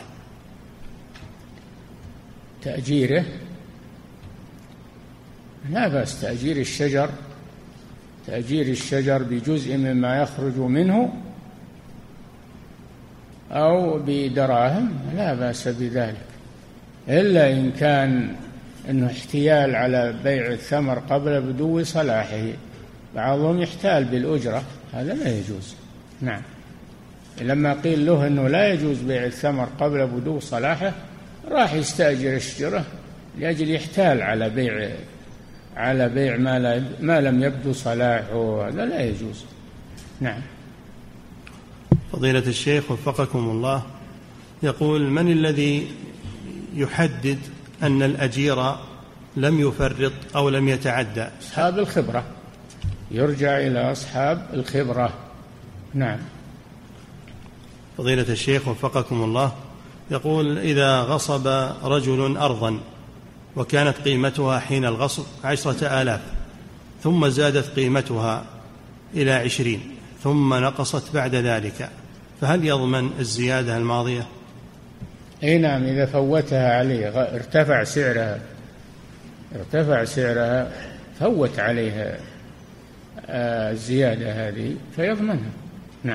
S3: تأجيره لا بأس، تأجير الشجر، تأجير الشجر بجزء مما يخرج منه أو بدراهم لا بأس بذلك، إلا إن كان إنه احتيال على بيع الثمر قبل بدو صلاحه، بعضهم يحتال بالأجرة، هذا لا يجوز. نعم. لما قيل له أنه لا يجوز بيع الثمر قبل بدو صلاحه راح يستأجر الشجرة لأجل يحتال على بيع على بيع ما, لا ما لم يبدو صلاحه، هذا لا يجوز. نعم.
S2: فضيلة الشيخ وفقكم الله، يقول من الذي يحدد أن الأجير لم يفرط أو لم يتعدى؟
S3: أصحاب الخبرة، يرجع إلى أصحاب الخبرة. نعم.
S2: فضيلة الشيخ وفقكم الله، يقول إذا غصب رجل أرضا وكانت قيمتها حين الغصب عشرة آلاف ثم زادت قيمتها إلى عشرين ثم نقصت بعد ذلك، فهل يضمن الزيادة الماضية؟
S3: أي نعم، إذا فوتها عليه ارتفع سعرها ارتفع سعرها فوت عليها الزيادة هذه فيضمنها. نعم.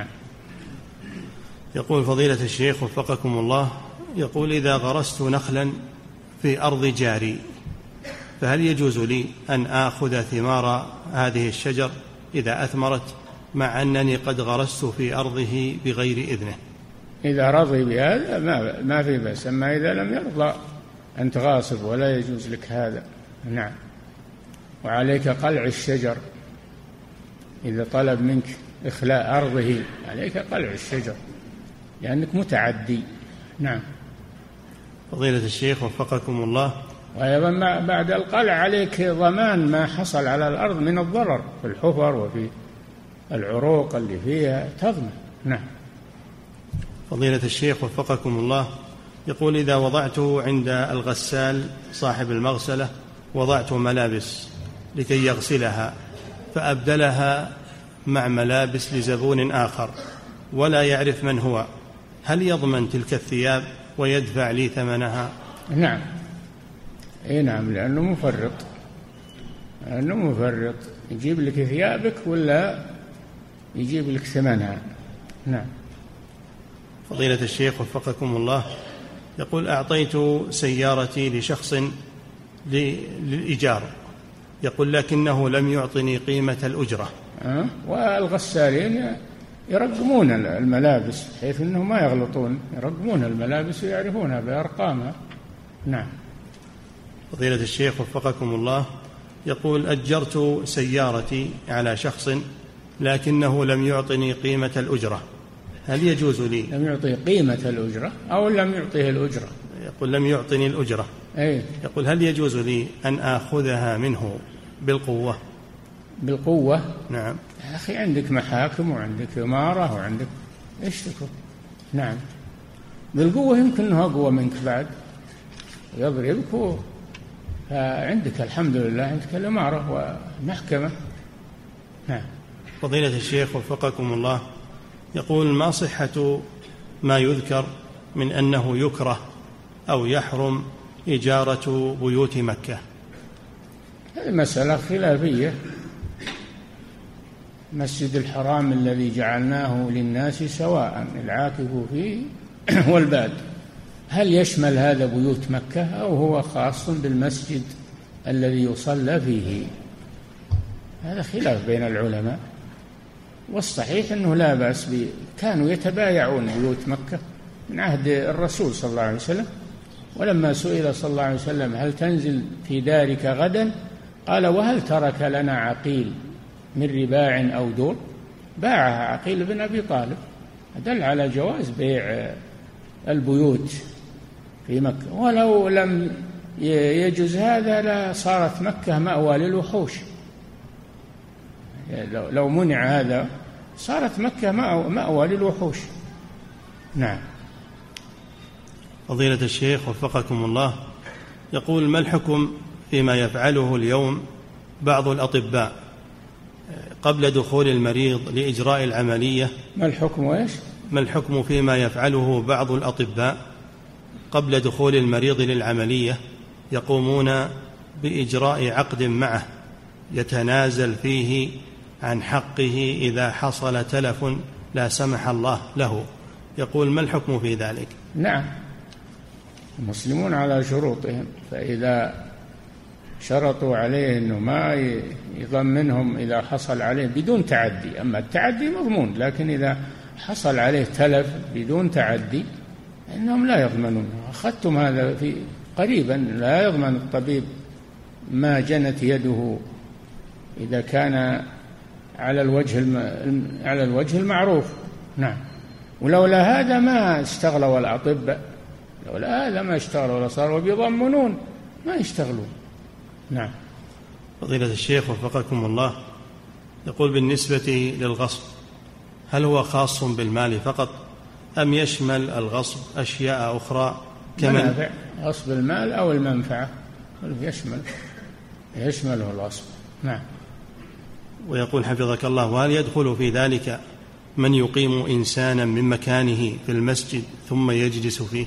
S2: يقول فضيلة الشيخ وفقكم الله، يقول إذا غرست نخلا في أرض جاري فهل يجوز لي أن آخذ ثمار هذه الشجر إذا أثمرت مع أنني قد غرست في أرضه بغير إذنه؟
S3: إذا رضي بهذا ما, ما في بأس، أما إذا لم يرضى أنت غاصب ولا يجوز لك هذا. نعم. وعليك قلع الشجر، إذا طلب منك إخلاء أرضه عليك قلع الشجر لأنك متعدي. نعم.
S2: فضيلة الشيخ وفقكم الله،
S3: وأيضا بعد القلع عليك ضمان ما حصل على الأرض من الضرر في الحفر وفي العروق اللي فيها تضمن. نعم.
S2: فضيلة الشيخ وفقكم الله، يقول إذا وضعت عند الغسال صاحب المغسلة وضعت ملابس لكي يغسلها فأبدلها مع ملابس لزبون آخر ولا يعرف من هو، هل يضمن تلك الثياب ويدفع لي ثمنها؟
S3: نعم. اي نعم، لأنه مفرط، لأنه مفرط يجيب لك ثيابك ولا يجيب لك ثمنها. نعم.
S2: فضيلة الشيخ وفقكم الله، يقول أعطيت سيارتي لشخص للإيجار يقول لكنه لم يعطني قيمة الأجرة.
S3: أه؟ والغسالين يرقمون الملابس حيث أنهم ما يغلطون، يرقمون الملابس ويعرفونها بأرقامها. نعم.
S2: فضيلة الشيخ وفقكم الله، يقول أجرت سيارتي على شخص لكنه لم يعطني قيمة الأجرة، هل يجوز لي؟
S3: لم يعطي قيمة الأجرة أو لم يعطيه الأجرة؟
S2: يقول لم يعطني الأجرة.
S3: أي.
S2: يقول هل يجوز لي أن آخذها منه بالقوة؟
S3: بالقوة؟
S2: نعم.
S3: يا أخي عندك محاكم وعندك إمارة وعندك إيش تكون. نعم. بالقوة يمكن أنه أقوى منك بعد يضربك، فعندك الحمد لله عندك الإمارة والمحكمة. نعم.
S2: فضيلة الشيخ وفقكم الله، يقول ما صحة ما يذكر من أنه يكره أو يحرم إجارة بيوت مكة؟
S3: هذه مسألة خلافية. مسجد الحرام الذي جعلناه للناس سواء العاكف فيه والباد، هل يشمل هذا بيوت مكة أو هو خاص بالمسجد الذي يصلى فيه؟ هذا خلاف بين العلماء، والصحيح أنه لا بأس به. كانوا يتبايعون بيوت مكة من عهد الرسول صلى الله عليه وسلم، ولما سئل صلى الله عليه وسلم هل تنزل في دارك غدا قال وهل ترك لنا عقيل من رباع أو دور؟ باعها عقيل بن أبي طالب، دل على جواز بيع البيوت في مكة. ولو لم يجوز هذا لصارت مكة مأوى للوحوش، لو منع هذا صارت مكة مأوى للوحوش. نعم.
S2: فضيلة الشيخ وفقكم الله، يقول ما الحكم فيما يفعله اليوم بعض الأطباء قبل دخول المريض لإجراء العملية؟
S3: ما الحكم وإيش؟
S2: ما الحكم فيما يفعله بعض الأطباء قبل دخول المريض للعملية؟ يقومون بإجراء عقد معه يتنازل فيه عن حقه إذا حصل تلف لا سمح الله له، يقول ما الحكم في ذلك؟
S3: نعم، المسلمون على شروطهم، فإذا شرطوا عليه أنه ما يضمنهم إذا حصل عليه بدون تعدي، أما التعدي مضمون، لكن إذا حصل عليه تلف بدون تعدي إنهم لا يضمنون. أخذتم هذا في قريبا، لا يضمن الطبيب ما جنت يده إذا كان على الوجه على الوجه المعروف. نعم. ولولا هذا ما اشتغلوا الأطباء، لولا هذا ما اشتغلوا ولا صاروا بيضمنون ما يشتغلون. نعم.
S2: فضيلة الشيخ وفقكم الله، يقول بالنسبة للغصب هل هو خاص بالمال فقط أم يشمل الغصب أشياء أخرى
S3: كمن غصب المال أو المنفعة؟ يشمل يشمله الغصب. نعم.
S2: ويقول حفظك الله وهل يدخل في ذلك من يقيم إنسانا من مكانه في المسجد ثم يجلس فيه؟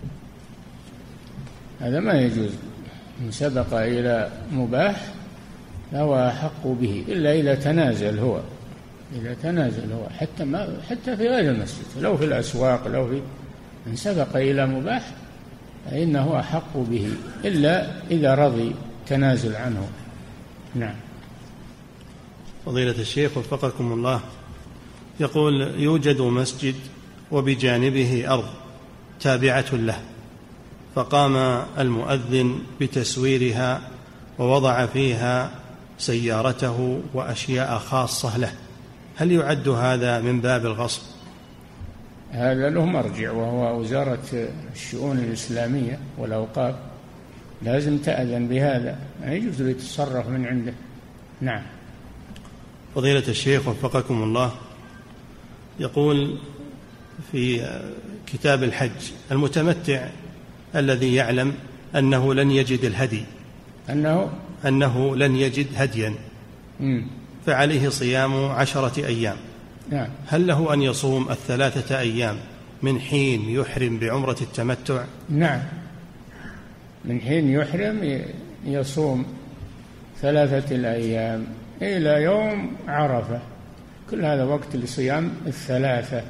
S3: هذا ما يجوز. إن سبق إلى مباح فهو أحق به، إلا إذا تنازل هو إذا تنازل هو حتى ما حتى في غير المسجد، لو في الأسواق، لو في إن سبق إلى مباح فإنه أحق به، إلا إذا رضي تنازل عنه. نعم.
S2: فضيلة الشيخ وفقكم الله، يقول يوجد مسجد وبجانبه أرض تابعة له، فقام المؤذن بتسويرها ووضع فيها سيارته وأشياء خاصة له، هل يعد هذا من باب الغصب؟
S3: هذا له مرجع وهو وزارة الشؤون الإسلامية والأوقاف، لازم تأذن بهذا، ما يجوز يتصرف من عنده. نعم.
S2: فضيلة الشيخ وفقكم الله، يقول في كتاب الحج المتمتع الذي يعلم أنه لن يجد الهدي
S3: أنه
S2: أنه لن يجد هديا
S3: مم.
S2: فعليه صيام عشرة أيام.
S3: نعم.
S2: هل له أن يصوم الثلاثة أيام من حين يحرم بعمرة التمتع؟
S3: نعم، من حين يحرم يصوم ثلاثة الأيام إلى يوم عرفة، كل هذا وقت لصيام الثلاثة.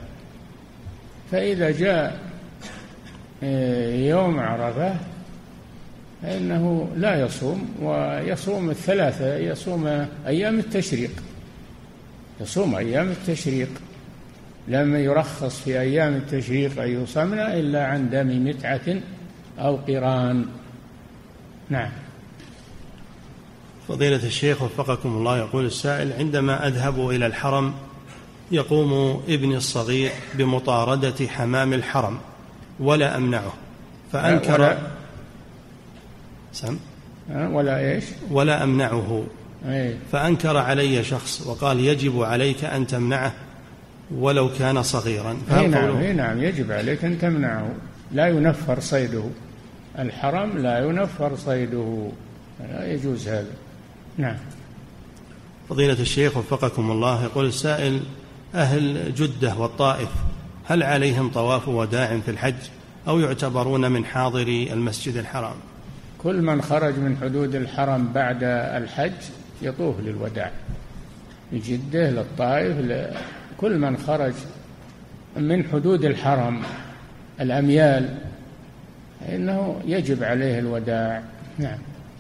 S3: فإذا جاء يوم عرفة فإنه لا يصوم، ويصوم الثلاثة، يصوم أيام التشريق، يصوم أيام التشريق. لم يرخص في أيام التشريق أن يصمن إلا عن دم متعة أو قران. نعم.
S2: فضيلة الشيخ وفقكم الله، يقول السائل: عندما أذهب إلى الحرم يقوم ابني الصغير بمطاردة حمام الحرم ولا أمنعه، فأنكر
S3: ولا,
S2: سم
S3: ولا إيش
S2: ولا أمنعه
S3: أي.
S2: فأنكر علي شخص وقال: يجب عليك أن تمنعه ولو كان صغيرا.
S3: هي نعم, هي نعم يجب عليك أن تمنعه، لا ينفر صيده، الحرم لا ينفر صيده، لا يجوز هذا. نعم.
S2: فضيلة الشيخ وفقكم الله، يقول السائل: أهل جدة والطائف هل عليهم طواف وداع في الحج أو يعتبرون من حاضري المسجد الحرام؟
S3: كل من خرج من حدود الحرم بعد الحج يطوف للوداع، لجدة للطائف، كل من خرج من حدود الحرم الأميال إنه يجب عليه الوداع. نعم.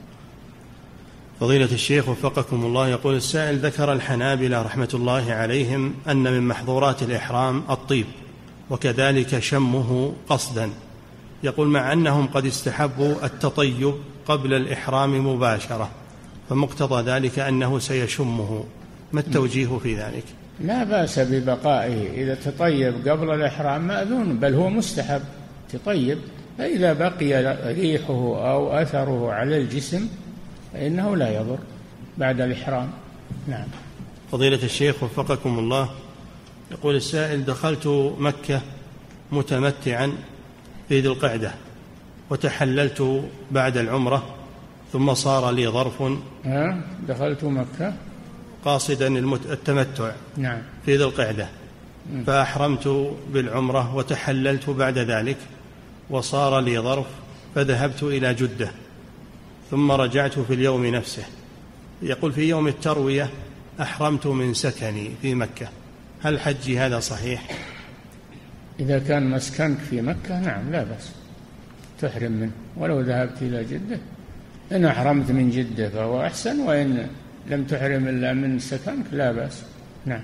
S2: فضيلة الشيخ وفقكم الله، يقول السائل: ذكر الحنابلة رحمة الله عليهم أن من محظورات الإحرام الطيب وكذلك شمه قصدا، يقول مع أنهم قد استحبوا التطيب قبل الإحرام مباشرة، فمقتضى ذلك أنه سيشمه، ما التوجيه في ذلك؟
S3: لا بأس ببقائه، إذا تطيب قبل الإحرام مأذون، بل هو مستحب تطيب، فإذا بقي ريحه أو أثره على الجسم فإنه لا يضر بعد الإحرام. نعم.
S2: فضيلة الشيخ وفقكم الله، يقول السائل: دخلت مكة متمتعا في ذي القعدة وتحللت بعد العمرة، ثم صار لي ظرف.
S3: ها دخلت مكة
S2: قاصدا التمتع
S3: نعم
S2: في ذي القعدة، فأحرمت بالعمرة وتحللت بعد ذلك وصار لي ظرف، فذهبت إلى جدة ثم رجعت في اليوم نفسه. يقول في يوم التروية أحرمت من سكني في مكة، هل حجي هذا صحيح؟
S3: إذا كان مسكنك في مكة نعم لا بأس تحرم منه، ولو ذهبت إلى جدة إن أحرمت من جدة فهو أحسن، وإن لم تحرم إلا من سكنك لا بأس. نعم.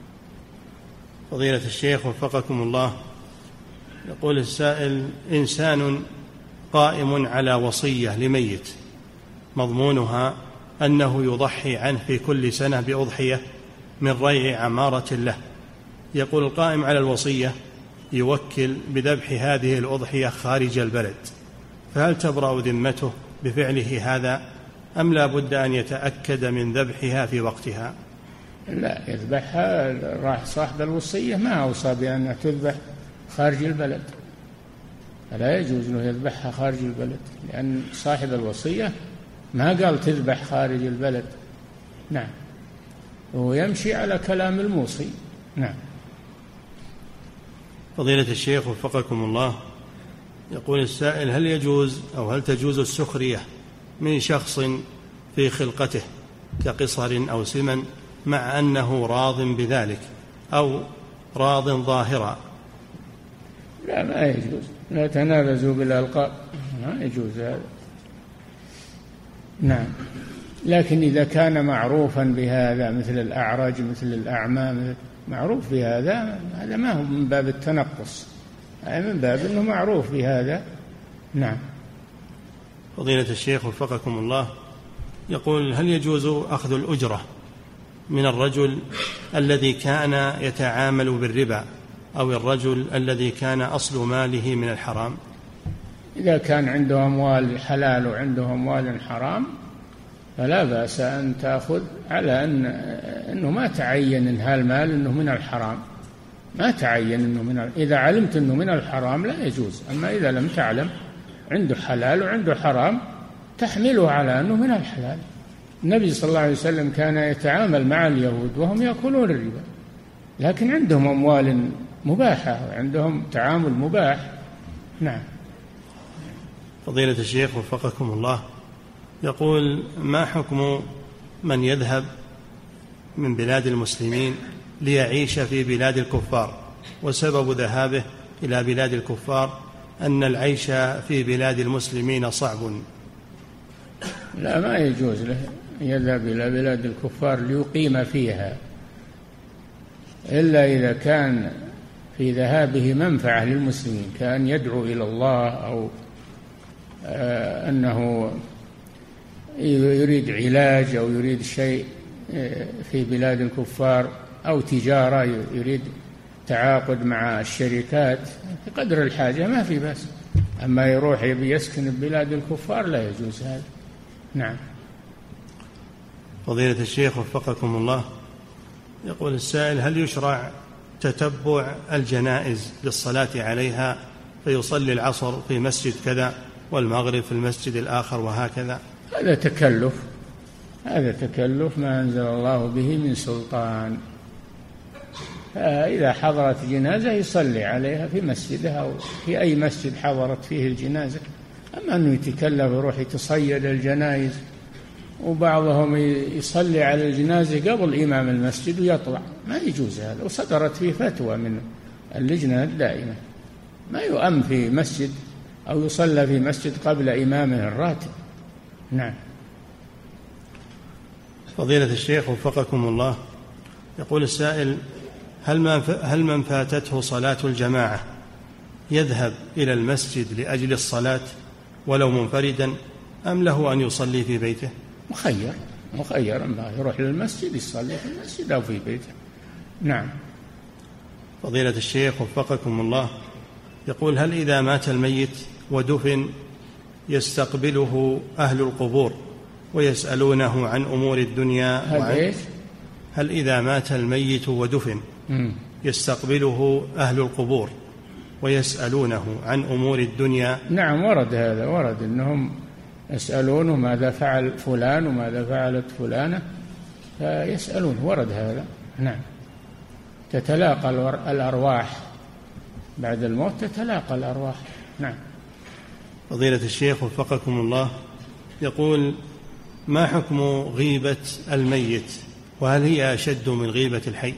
S2: فضيلة الشيخ وفقكم الله، يقول السائل: إنسان قائم على وصية لميت مضمونها أنه يضحي عنه في كل سنة بأضحية من ريع عمارة له، يقول القائم على الوصية يوكل بذبح هذه الأضحية خارج البلد، فهل تبرأ ذمته بفعله هذا أم لا بد أن يتأكد من ذبحها في وقتها؟
S3: لا يذبحها، راح صاحب الوصية ما أوصى بأنها تذبح خارج البلد، فلا يجوز له يذبحها خارج البلد، لأن صاحب الوصية ما قال تذبح خارج البلد. نعم. وهو يمشي على كلام الموصي. نعم.
S2: فضيلة الشيخ وفقكم الله، يقول السائل: هل يجوز أو هل تجوز السخرية من شخص في خلقته كقصر أو سمن مع أنه راض بذلك أو راض ظاهرا؟
S3: لا ما يجوز، لا تنابزوا بالألقاب، ما يجوز هذا. نعم. لكن إذا كان معروفا بهذا مثل الأعرج مثل الأعمى معروف بهذا، هذا ما هو من باب التنقص، هذا من باب أنه معروف بهذا. نعم.
S2: فضيلة الشيخ وفقكم الله، يقول: هل يجوز أخذ الأجرة من الرجل الذي كان يتعامل بالربا أو الرجل الذي كان أصل ماله من الحرام؟
S3: إذا كان عنده أموال حلال وعنده أموال حرام فلا بأس أن تأخذ، على أن أنه ما تعين إن هالمال أنه من الحرام، ما تعين أنه من ال... إذا علمت أنه من الحرام لا يجوز، أما إذا لم تعلم عنده حلال وعنده حرام تحمله على أنه من الحلال. النبي صلى الله عليه وسلم كان يتعامل مع اليهود وهم يأكلون الربا، لكن عندهم أموال مباحة وعندهم تعامل مباح. نعم.
S2: فضيلة الشيخ وفقكم الله، يقول: ما حكم من يذهب من بلاد المسلمين ليعيش في بلاد الكفار، وسبب ذهابه إلى بلاد الكفار أن العيش في بلاد المسلمين صعب،
S3: لا، ما يجوز له يذهب إلى بلاد الكفار ليقيم فيها، إلا إذا كان في ذهابه منفعة للمسلمين، كان يدعو إلى الله أو آه أنه يريد علاج أو يريد شيء في بلاد الكفار، أو تجارة يريد تعاقد مع الشركات بقدر الحاجة ما في بأس. أما يروح يسكن ببلاد الكفار لا يجوز هذا. نعم.
S2: فضيلة الشيخ وفقكم الله، يقول السائل: هل يشرع تتبع الجنائز للصلاة عليها، فيصلي العصر في مسجد كذا والمغرب في المسجد الآخر وهكذا؟
S3: هذا تكلف، هذا تكلف ما أنزل الله به من سلطان. إذا حضرت جنازة يصلي عليها في مسجدها أو في أي مسجد حضرت فيه الجنازة. أما أنه يتكلف يروح يتصيد الجنائز، وبعضهم يصلي على الجنازة قبل إمام المسجد ويطلع، ما يجوز هذا. وصدرت فيه فتوى من اللجنة الدائمة، ما يؤم في مسجد أو يصلى في مسجد قبل إمامه الراتب. نعم.
S2: فضيلة الشيخ وفقكم الله، يقول السائل: هل من فاتته صلاة الجماعة يذهب إلى المسجد لأجل الصلاة ولو منفردا، أم له أن يصلي في بيته؟
S3: مخير، مخير، أما يروح للمسجد يصلي في المسجد أو في بيته. نعم.
S2: فضيلة الشيخ وفقكم الله، يقول: هل إذا مات الميت ودفن يستقبله أهل القبور ويسألونه عن أمور الدنيا؟
S3: هل,
S2: هل إذا مات الميت ودفن يستقبله أهل القبور ويسألونه عن أمور الدنيا؟
S3: نعم، ورد هذا، ورد أنهم يسألونه ماذا فعل فلان وماذا فعلت فلانة، فيسألون، ورد هذا. نعم. تتلاقى الأرواح بعد الموت، تتلاقى الأرواح. نعم.
S2: فضيلة الشيخ وفقكم الله، يقول: ما حكم غيبة الميت، وهل هي أشد من غيبة الحي؟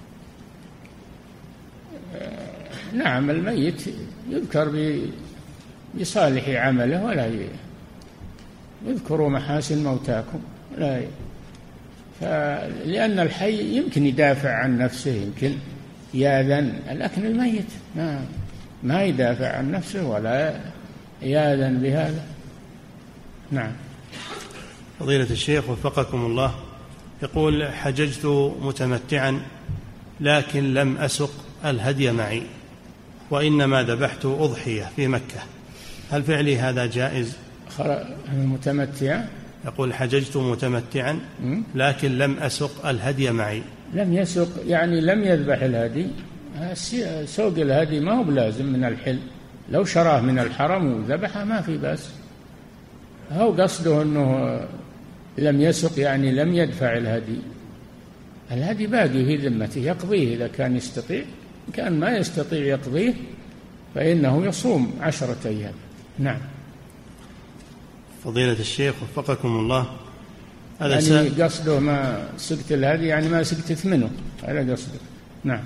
S3: نعم، الميت يذكر بصالح عمله، ولا يذكروا محاسن موتاكم، لا ي... لأن الحي يمكن يدافع عن نفسه، يمكن يأذن، لكن الميت ما ما يدافع عن نفسه ولا يأذن بهذا. نعم.
S2: فضيلة الشيخ وفقكم الله، يقول: حججت متمتعا لكن لم أسق الهدي معي، وإنما ذبحت أضحية في مكة، هل فعلي هذا جائز؟
S3: المتمتع
S2: يقول: حججت متمتعا لكن لم أسق الهدي معي.
S3: لم يسق يعني لم يذبح الهدي. سوق الهدي ما هو بلازم من الحل، لو شراه من الحرم وذبحه ما في بأس. هو قصده أنه لم يسق يعني لم يدفع الهدي، الهدي باقي في ذمته يقضيه إذا كان يستطيع، كان ما يستطيع يقضيه فإنه يصوم عشرة أيام. نعم.
S2: فضيلة الشيخ وفقكم الله،
S3: هذا يعني سا... قصده ما سقت الهدي يعني ما سقت منه، هذا قصده. نعم.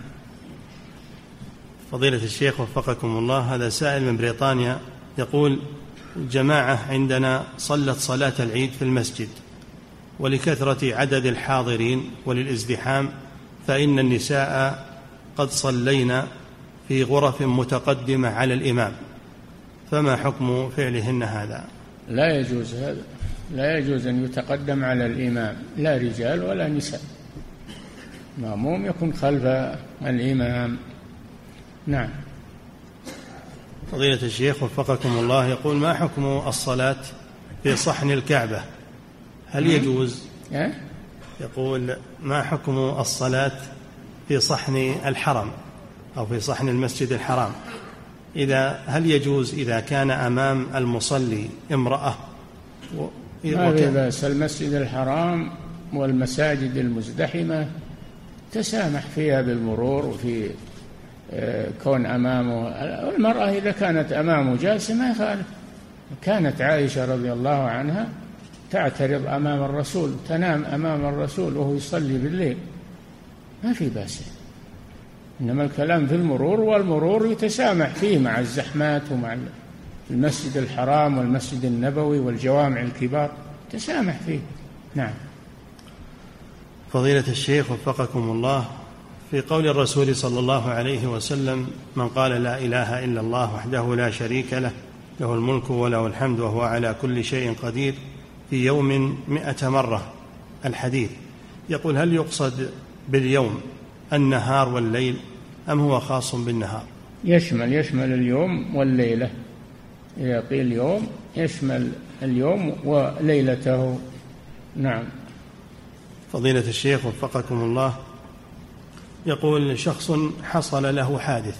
S2: فضيلة الشيخ وفقكم الله، هذا سائل من بريطانيا، يقول: جماعة عندنا صلت صلاة العيد في المسجد، ولكثرة عدد الحاضرين وللازدحام فإن النساء قد صلينا في غرف متقدمة على الإمام، فما حكم فعلهن هذا؟
S3: لا يجوز هذا، لا يجوز أن يتقدم على الإمام، لا رجال ولا نساء، مأموم يكون خلف الإمام. نعم.
S2: فضيلة الشيخ وفقكم الله، يقول: ما حكم الصلاة في صحن الكعبة، هل يجوز؟ يقول: ما حكم الصلاة في صحن الحرم أو في صحن المسجد الحرام، إذا هل يجوز إذا كان أمام المصلي امرأة؟
S3: و... ما في بأس، المسجد الحرام والمساجد المزدحمة تسامح فيها بالمرور، وفي كون أمامه المرأة إذا كانت أمامه جالسة ما يخالف. كانت عائشة رضي الله عنها تعترض أمام الرسول، تنام أمام الرسول وهو يصلي بالليل، ما في بأس. إنما الكلام في المرور، والمرور يتسامح فيه مع الزحمات ومع المسجد الحرام والمسجد النبوي والجوامع الكبار، تسامح فيه. نعم.
S2: فضيلة الشيخ وفقكم الله، في قول الرسول صلى الله عليه وسلم: من قال لا إله إلا الله وحده لا شريك له له الملك وله الحمد وهو على كل شيء قدير في يوم مئة مرة، الحديث، يقول: هل يقصد باليوم النهار والليل أم هو خاص بالنهار؟
S3: يشمل يشمل اليوم والليلة. إذا قيل يوم يشمل اليوم وليلته. نعم.
S2: فضيلة الشيخ وفقكم الله، يقول: شخص حصل له حادث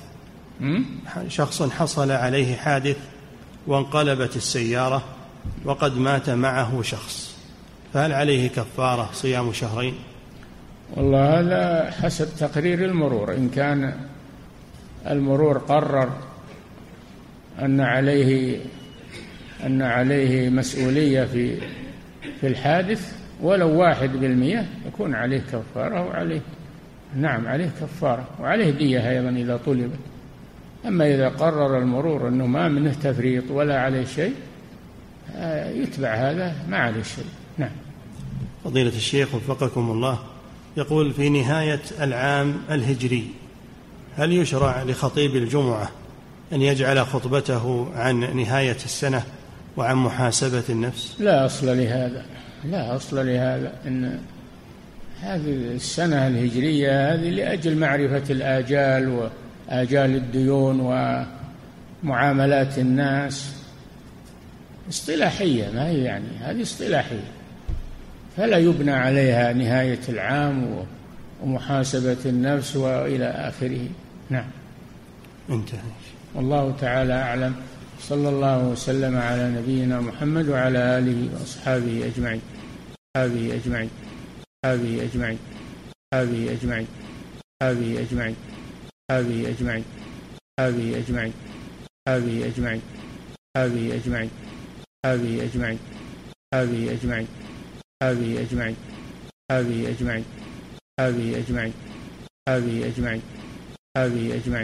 S2: شخص حصل عليه حادث وانقلبت السيارة وقد مات معه شخص، فهل عليه كفارة صيام شهرين؟
S3: والله هذا حسب تقرير المرور. إن كان المرور قرر أن عليه أن عليه مسؤولية في في الحادث ولو واحد بالمئة يكون عليه كفارة وعليه نعم عليه كفارة وعليه دية أيضا إذا طلبت. أما إذا قرر المرور أنه ما منه تفريط ولا عليه شيء يتبع هذا ما عليه شيء. نعم.
S2: فضيلة الشيخ وفقكم الله، يقول: في نهاية العام الهجري هل يشرع لخطيب الجمعة أن يجعل خطبته عن نهاية السنة وعن محاسبة النفس؟
S3: لا أصل لهذا لا أصل لهذا. إن هذه السنة الهجرية هذه لأجل معرفة الآجال وآجال الديون ومعاملات الناس، اصطلاحية، ما هي يعني هذه اصطلاحية، فلا يبنى عليها نهاية العام ومحاسبة النفس وإلى آخره. نعم.
S2: انتهى.
S3: والله تعالى أعلم. صلى الله وسلم على نبينا محمد وعلى آله وأصحابه أجمعين أصحابه أجمعين أصحابه أجمعين أصحابه أجمعين أصحابه أجمعين أصحابه أجمعين أصحابه أجمعين أصحابه أجمعين أصحابه أجمعين أصحابه أجمعين أصحابه أجمعين أصحابه أجمعين أصحابه أجمعين أصحابه أجمعين أصحابه أجمعين أصحابه أجمعين